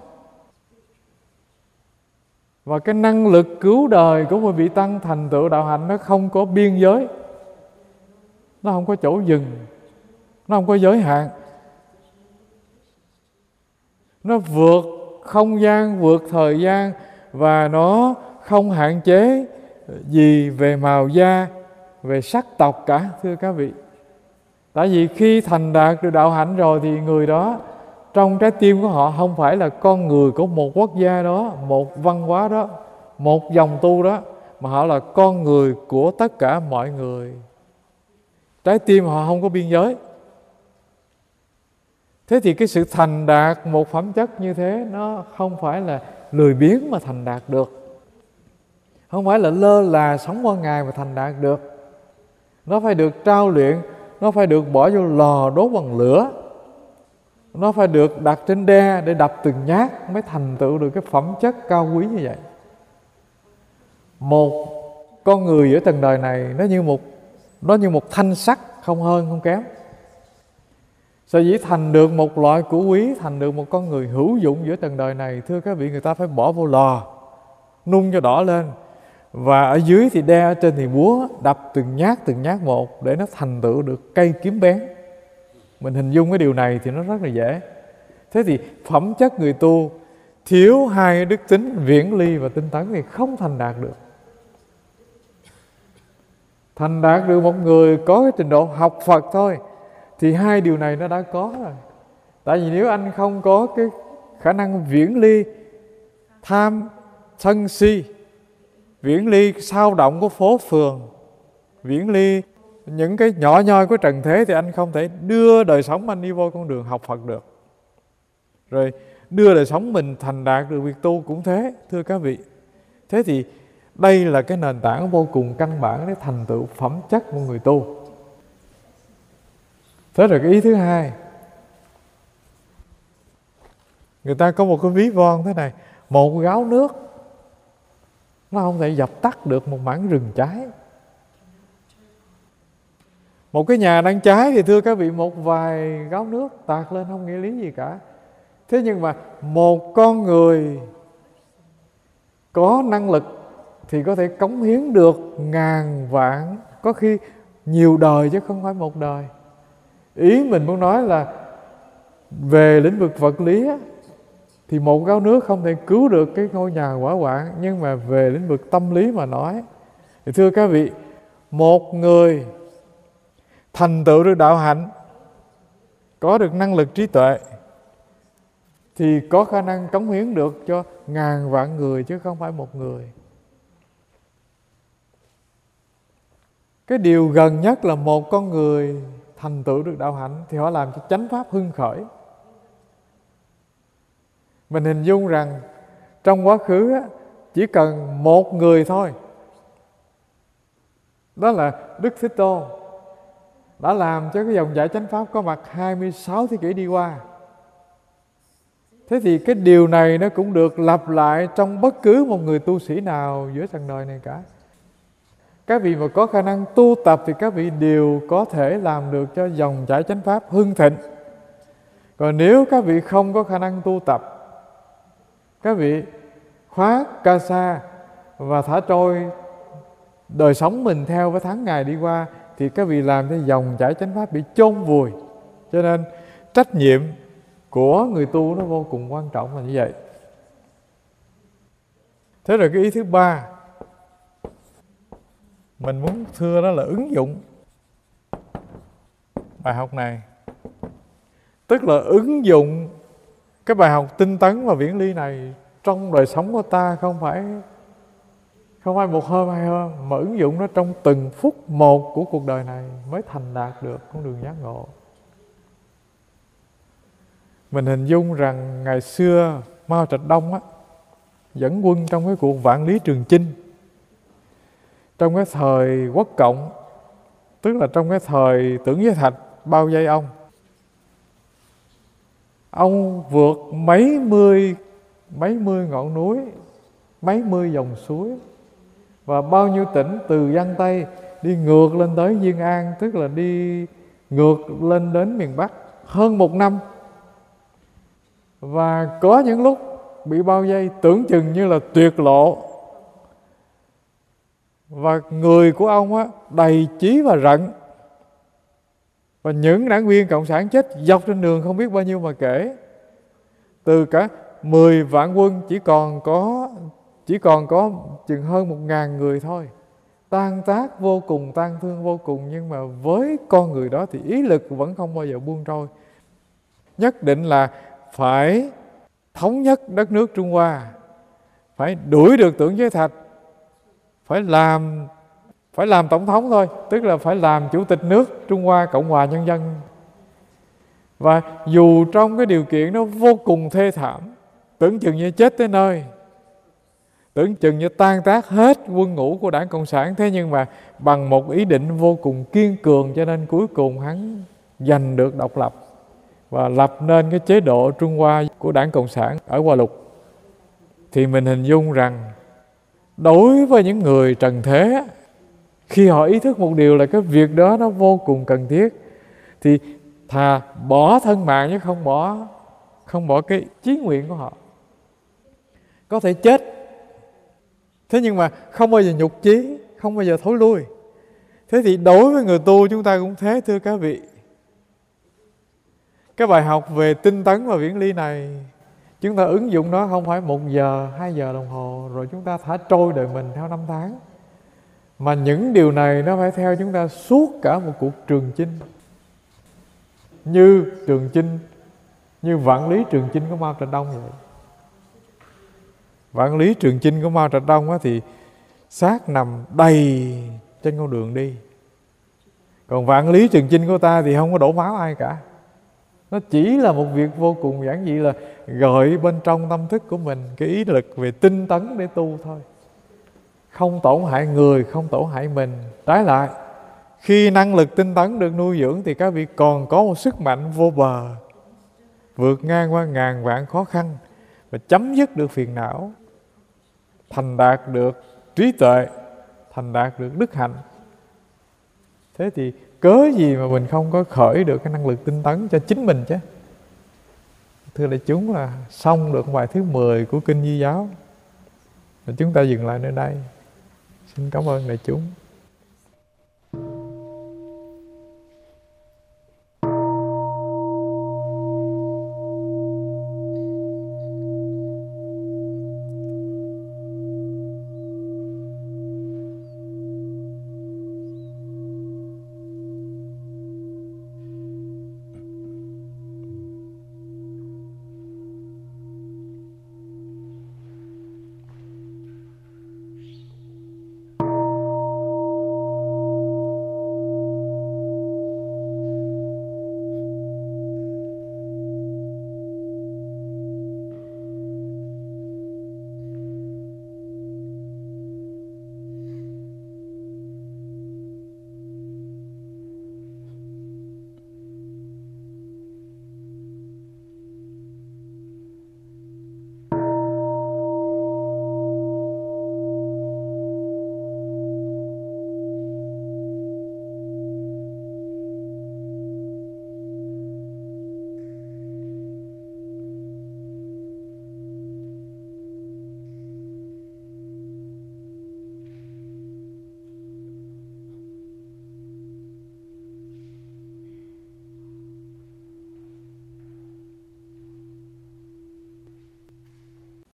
Và cái năng lực cứu đời của một vị tăng thành tựu đạo hạnh nó không có biên giới, nó không có chỗ dừng, nó không có giới hạn. Nó vượt không gian vượt thời gian, và nó không hạn chế gì về màu da, về sắc tộc cả, thưa các vị. Tại vì khi thành đạt được đạo hạnh rồi thì người đó trong trái tim của họ không phải là con người của một quốc gia đó, một văn hóa đó, một dòng tu đó, mà họ là con người của tất cả mọi người. Trái tim họ không có biên giới. Thế thì cái sự thành đạt một phẩm chất như thế, nó không phải là lười biếng mà thành đạt được, không phải là lơ là sống qua ngày mà thành đạt được. Nó phải được trao luyện, nó phải được bỏ vô lò đốt bằng lửa, nó phải được đặt trên đe để đập từng nhát mới thành tựu được cái phẩm chất cao quý như vậy. Một con người giữa trần đời này nó như một thanh sắt, không hơn không kém. Sở dĩ thành được một loại của quý, thành được một con người hữu dụng giữa trần đời này, thưa các vị, người ta phải bỏ vô lò, nung cho đỏ lên, và ở dưới thì đe, ở trên thì búa, đập từng nhát một để nó thành tựu được cây kiếm bén. Mình hình dung cái điều này thì nó rất là dễ. Thế thì phẩm chất người tu thiếu hai đức tính viễn ly và tinh tấn thì không thành đạt được. Thành đạt được một người có cái trình độ học Phật thôi thì hai điều này nó đã có rồi. Tại vì nếu anh không có cái khả năng viễn ly tham sân si, viễn ly sao động của phố phường, viễn ly những cái nhỏ nhoi của trần thế, thì anh không thể đưa đời sống anh đi vô con đường học Phật được. Rồi đưa đời sống mình thành đạt được việc tu cũng thế, thưa các vị. Thế thì đây là cái nền tảng vô cùng căn bản để thành tựu phẩm chất của người tu. Thế rồi cái ý thứ hai, người ta có một cái ví von thế này: một gáo nước nó không thể dập tắt được một mảng rừng cháy. Một cái nhà đang cháy thì thưa các vị, một vài gáo nước tạt lên không nghĩa lý gì cả. Thế nhưng mà một con người có năng lực thì có thể cống hiến được ngàn vạn, có khi nhiều đời chứ không phải một đời. Ý mình muốn nói là về lĩnh vực vật lý thì một gáo nước không thể cứu được cái ngôi nhà hỏa hoạn. Nhưng mà về lĩnh vực tâm lý mà nói thì thưa các vị, một người thành tựu được đạo hạnh, có được năng lực trí tuệ thì có khả năng cống hiến được cho ngàn vạn người chứ không phải một người. Cái điều gần nhất là một con người thành tựu được đạo hạnh thì họ làm cho chánh pháp hưng khởi. Mình hình dung rằng trong quá khứ chỉ cần một người thôi, đó là Đức Thế Tôn, đã làm cho cái dòng dải chánh pháp có mặt 26 thế kỷ đi qua. Thế thì cái điều này nó cũng được lặp lại trong bất cứ một người tu sĩ nào giữa trần đời này cả. Các vị mà có khả năng tu tập thì các vị đều có thể làm được cho dòng chảy chánh pháp hưng thịnh. Còn nếu các vị không có khả năng tu tập, các vị khoác ca sa và thả trôi đời sống mình theo với tháng ngày đi qua, thì các vị làm cho dòng chảy chánh pháp bị chôn vùi. Cho nên trách nhiệm của người tu nó vô cùng quan trọng là như vậy. Thế rồi cái ý thứ ba mình muốn thưa đó là ứng dụng bài học này. Tức là ứng dụng cái bài học tinh tấn và viễn ly này trong đời sống của ta, không phải một hôm hai hôm, mà ứng dụng nó trong từng phút một của cuộc đời này mới thành đạt được con đường giác ngộ. Mình hình dung rằng ngày xưa Mao Trạch Đông dẫn quân trong cái cuộc vạn lý Trường Chinh, trong cái thời Quốc Cộng, tức là trong cái thời Tưởng Giới Thạch bao vây ông vượt mấy mươi ngọn núi, mấy mươi dòng suối và bao nhiêu tỉnh từ Giang Tây đi ngược lên tới Diên An, tức là đi ngược lên đến miền Bắc hơn một năm. Và có những lúc bị bao vây tưởng chừng như là tuyệt lộ, và người của ông đầy chí và rận, và những đảng viên cộng sản chết dọc trên đường không biết bao nhiêu mà kể, từ cả 10 vạn quân chỉ còn có chừng hơn 1.000 người thôi. Tan tác vô cùng, tan thương vô cùng, nhưng mà với con người đó thì ý lực vẫn không bao giờ buông trôi. Nhất định là phải thống nhất đất nước Trung Hoa, phải đuổi được Tưởng Giới Thạch, phải làm tổng thống thôi, tức là phải làm chủ tịch nước Trung Hoa Cộng hòa Nhân dân. Và dù trong cái điều kiện nó vô cùng thê thảm, tưởng chừng như chết tới nơi, tưởng chừng như tan tác hết quân ngũ của Đảng Cộng sản, thế nhưng mà bằng một ý định vô cùng kiên cường, cho nên cuối cùng hắn giành được độc lập và lập nên cái chế độ Trung Hoa của Đảng Cộng sản ở Hoa Lục. Thì mình hình dung rằng đối với những người trần thế, khi họ ý thức một điều là cái việc đó nó vô cùng cần thiết, thì thà bỏ thân mạng chứ không bỏ cái chí nguyện của họ. Có thể chết, thế nhưng mà không bao giờ nhục chí, không bao giờ thối lui. Thế thì đối với người tu chúng ta cũng thế, thưa các vị. Cái bài học về tinh tấn và viễn ly này, chúng ta ứng dụng nó không phải 1 giờ, 2 giờ đồng hồ rồi chúng ta thả trôi đời mình theo 5 tháng. Mà những điều này nó phải theo chúng ta suốt cả một cuộc trường chinh. Như Vạn Lý Trường Chinh của Mao Trạch Đông vậy. Vạn Lý Trường Chinh của Mao Trạch Đông thì xác nằm đầy trên con đường đi. Còn Vạn Lý Trường Chinh của ta thì không có đổ máu ai cả. Nó chỉ là một việc vô cùng giản dị là gợi bên trong tâm thức của mình cái ý lực về tinh tấn để tu thôi. Không tổn hại người, không tổn hại mình. Trái lại, khi năng lực tinh tấn được nuôi dưỡng thì các vị còn có một sức mạnh vô bờ, vượt ngang qua ngàn vạn khó khăn và chấm dứt được phiền não, thành đạt được trí tuệ, thành đạt được đức hạnh. Thế thì cớ gì mà mình không có khởi được cái năng lực tinh tấn cho chính mình chứ. Thưa đại chúng, là xong được bài thứ 10 của Kinh Di Giáo. Và chúng ta dừng lại nơi đây. Xin cảm ơn đại chúng.